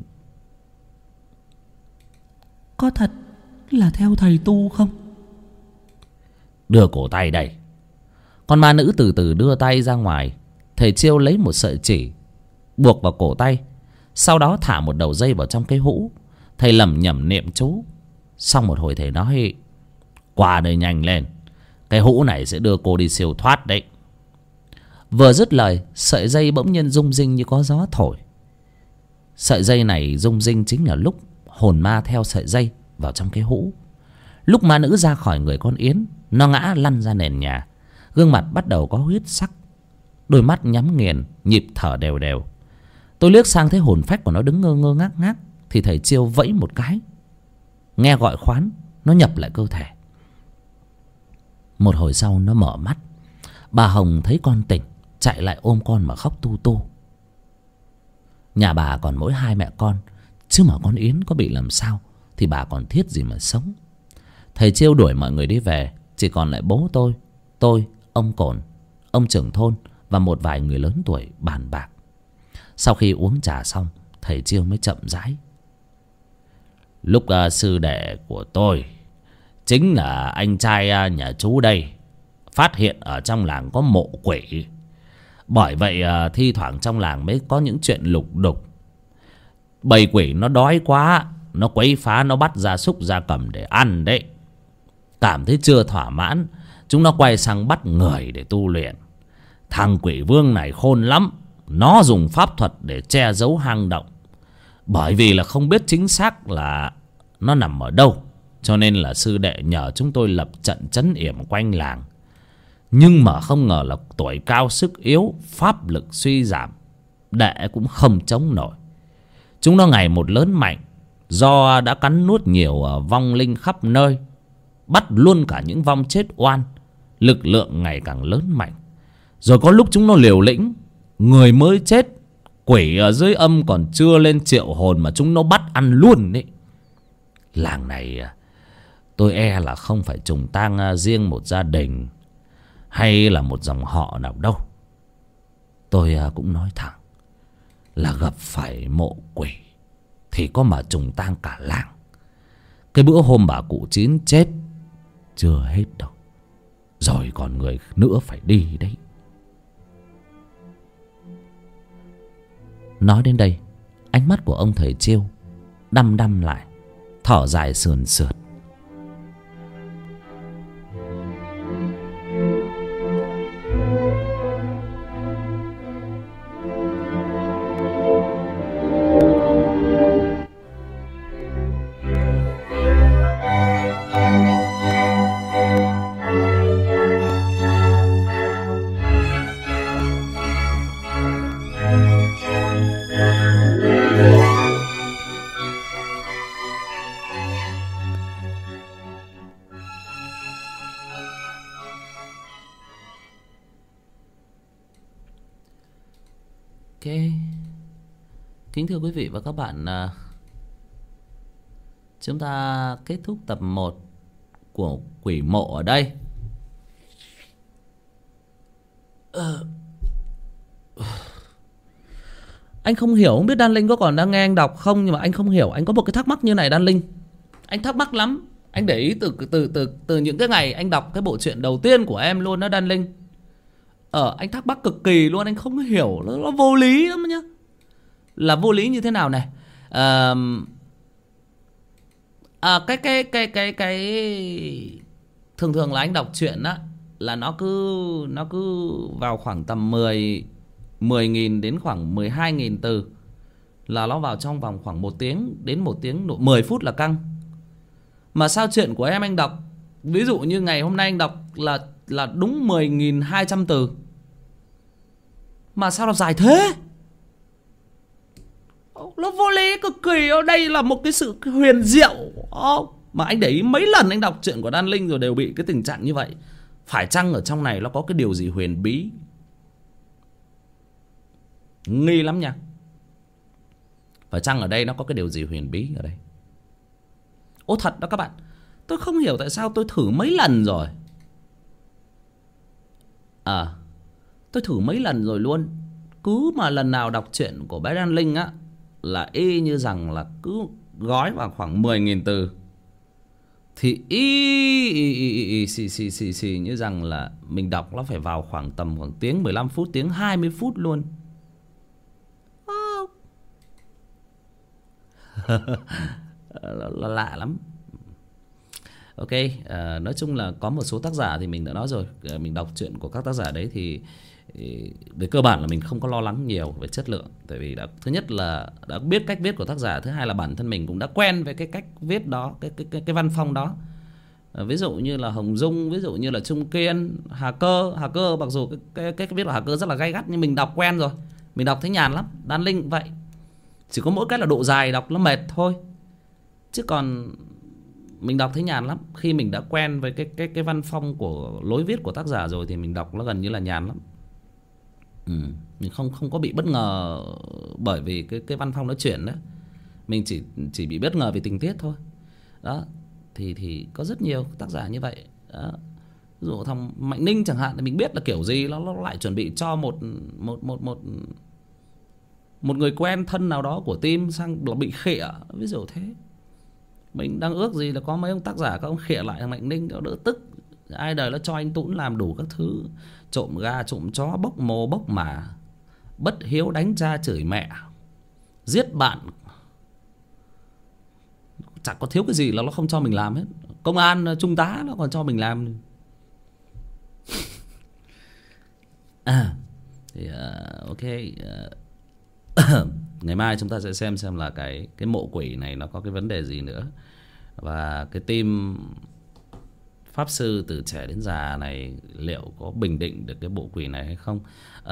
Có thật là theo thầy tu không? Đưa cổ tay đây. Con ma nữ từ từ đưa tay ra ngoài. Thầy Chiêu lấy một sợi chỉ buộc vào cổ tay, sau đó thả một đầu dây vào trong cái hũ. Thầy lẩm nhẩm niệm chú. Xong một hồi thầy nói: Qua đây nhanh lên, cái hũ này sẽ đưa cô đi siêu thoát đấy. Vừa dứt lời, sợi dây bỗng nhiên rung rinh như có gió thổi. Sợi dây này rung rinh chính là lúc hồn ma theo sợi dây vào trong cái hũ. Lúc ma nữ ra khỏi người con Yến, nó ngã lăn ra nền nhà. Gương mặt bắt đầu có huyết sắc, đôi mắt nhắm nghiền, nhịp thở đều đều. Tôi liếc sang thấy hồn phách của nó đứng ngơ ngơ ngác ngác, thì thầy Chiêu vẫy một cái. Nghe gọi khoán, nó nhập lại cơ thể. Một hồi sau nó mở mắt. Bà Hồng thấy con tỉnh, chạy lại ôm con mà khóc tu tu. Nhà bà còn mỗi hai mẹ con, chứ mà con Yến có bị làm sao thì bà còn thiết gì mà sống. Thầy Chiêu đuổi mọi người đi về, chỉ còn lại bố tôi, ông Cổn, ông trưởng thôn và một vài người lớn tuổi bàn bạc. Sau khi uống trà xong, thầy Chiêu mới chậm rãi: Lúc sư đệ của tôi, chính là anh trai nhà chú đây, phát hiện ở trong làng có mộ quỷ. Bởi vậy thi thoảng trong làng mới có những chuyện lục đục. Bầy quỷ nó đói quá, nó quấy phá, nó bắt gia súc gia cầm để ăn đấy. Cảm thấy chưa thỏa mãn, chúng nó quay sang bắt người để tu luyện. Thằng quỷ vương này khôn lắm. Nó dùng pháp thuật để che giấu hang động. Bởi vì là không biết chính xác là nó nằm ở đâu, cho nên là sư đệ nhờ chúng tôi lập trận trấn yểm quanh làng. Nhưng mà không ngờ là tuổi cao sức yếu, pháp lực suy giảm, đệ cũng không chống nổi. Chúng nó ngày một lớn mạnh, do đã cắn nuốt nhiều vong linh khắp nơi, bắt luôn cả những vong chết oan. Lực lượng ngày càng lớn mạnh. Rồi có lúc chúng nó liều lĩnh, người mới chết, quỷ ở dưới âm còn chưa lên triệu hồn mà chúng nó bắt ăn luôn đấy. Làng này tôi e là không phải trùng tang riêng một gia đình hay là một dòng họ nào đâu. Tôi cũng nói thẳng là gặp phải mộ quỷ thì có mà trùng tang cả làng. Cái bữa hôm bà cụ Chín chết chưa hết đâu, rồi còn người nữa phải đi đấy. Nói đến đây, ánh mắt của ông thầy Chiêu đăm đăm lại, thở dài sườn sượt. Kính thưa quý vị và các bạn, chúng ta kết thúc tập 1 của Quỷ Mộ ở đây. Anh không hiểu, không biết Đan Linh có còn đang nghe anh đọc không, nhưng mà anh không hiểu. Anh có một cái thắc mắc như này Đan Linh. Anh thắc mắc lắm. Anh để ý từ những cái ngày anh đọc cái bộ truyện đầu tiên của em luôn đó Đan Linh. Anh thắc mắc cực kỳ luôn, anh không hiểu, nó vô lý lắm nhá. Là vô lý như thế nào này? Cái thường là anh đọc truyện á là nó cứ vào khoảng tầm 10.000 đến khoảng 12.000 từ là nó vào trong vòng khoảng 1 tiếng đến 1 tiếng 10 phút là căng. Mà sao chuyện của em anh đọc, ví dụ như ngày hôm nay anh đọc là đúng 10.200 từ, mà sao nó dài thế? Nó vô lý cực kỳ. Đây là một cái sự huyền diệu. Mà anh để ý mấy lần anh đọc chuyện của Đan Linh rồi đều bị cái tình trạng như vậy. Phải chăng ở trong này nó có cái điều gì huyền bí? Nghi lắm nha. Phải chăng ở đây nó có cái điều gì huyền bí ở đây? Thật đó các bạn. Tôi không hiểu tại sao tôi thử mấy lần rồi. Tôi thử mấy lần rồi luôn. Cứ mà lần nào đọc chuyện của bé Đan Linh á là y như rằng là cứ gói vào khoảng 10.000 từ thì y như rằng là mình đọc nó phải vào khoảng tầm khoảng tiếng 15 phút, tiếng 20 phút luôn. Lạ lắm. Ok, nói chung là có một số tác giả thì mình đã nói rồi, mình đọc chuyện của các tác giả đấy thì về cơ bản là mình không có lo lắng nhiều về chất lượng. Tại vì thứ nhất là đã biết cách viết của tác giả, thứ hai là bản thân mình cũng đã quen với cái cách viết đó, cái văn phong đó. Ví dụ như là Hồng Dung, ví dụ như là Trung Kiên, Hà Cơ mặc dù cái viết của Hà Cơ rất là gay gắt nhưng mình đọc quen rồi, mình đọc thấy nhàn lắm. Đan Linh cũng vậy, chỉ có mỗi cái là độ dài đọc nó mệt thôi, chứ còn mình đọc thấy nhàn lắm. Khi mình đã quen với cái văn phong của lối viết của tác giả rồi thì mình đọc nó gần như là nhàn lắm. Mình không có bị bất ngờ bởi vì cái văn phong nó chuyển đó. Mình chỉ bị bất ngờ vì tình tiết thôi. Đó. Thì có rất nhiều tác giả như vậy. Đó. Ví dụ thằng Mạnh Ninh chẳng hạn thì mình biết là kiểu gì nó lại chuẩn bị cho một người quen thân nào đó của team sang bị khịa, ví dụ thế. Mình đang ước gì là có mấy ông tác giả các ông khịa lại thằng Mạnh Ninh, nó đỡ tức. Ai đời nó cho anh Tún làm đủ các thứ, trộm gà trộm chó, bốc mồ bốc mả, bất hiếu đánh cha chửi mẹ, giết bạn, chẳng có thiếu cái gì là nó không cho mình làm hết. Công an trung tá nó còn cho mình làm. Ok. Ngày mai chúng ta sẽ xem là cái mộ quỷ này nó có cái vấn đề gì nữa, và cái team pháp sư từ trẻ đến già này liệu có bình định được cái bộ quỷ này hay không.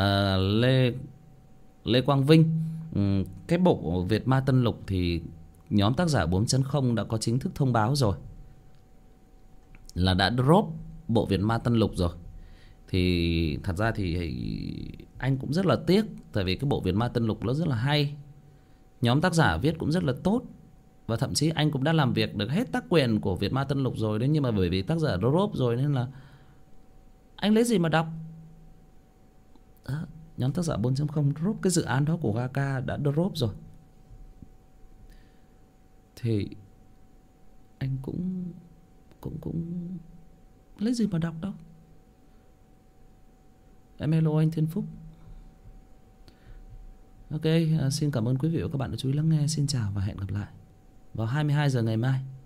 Lê Quang Vinh, cái bộ Việt Ma Tân Lục thì nhóm tác giả 4.0 đã có chính thức thông báo rồi là đã drop bộ Việt Ma Tân Lục rồi. Thì thật ra thì anh cũng rất là tiếc, tại vì cái bộ Việt Ma Tân Lục nó rất là hay, nhóm tác giả viết cũng rất là tốt, và thậm chí anh cũng đã làm việc được hết tác quyền của Việt Ma Tân Lục rồi đấy. Nhưng mà bởi vì tác giả drop rồi nên là anh lấy gì mà đọc. Đó, nhóm tác giả 4.0 drop cái dự án đó của Gaka đã drop rồi, thì anh cũng lấy gì mà đọc đâu. Em hello anh Thiên Phúc. Ok, xin cảm ơn quý vị và các bạn đã chú ý lắng nghe. Xin chào và hẹn gặp lại vào 22 giờ ngày mai.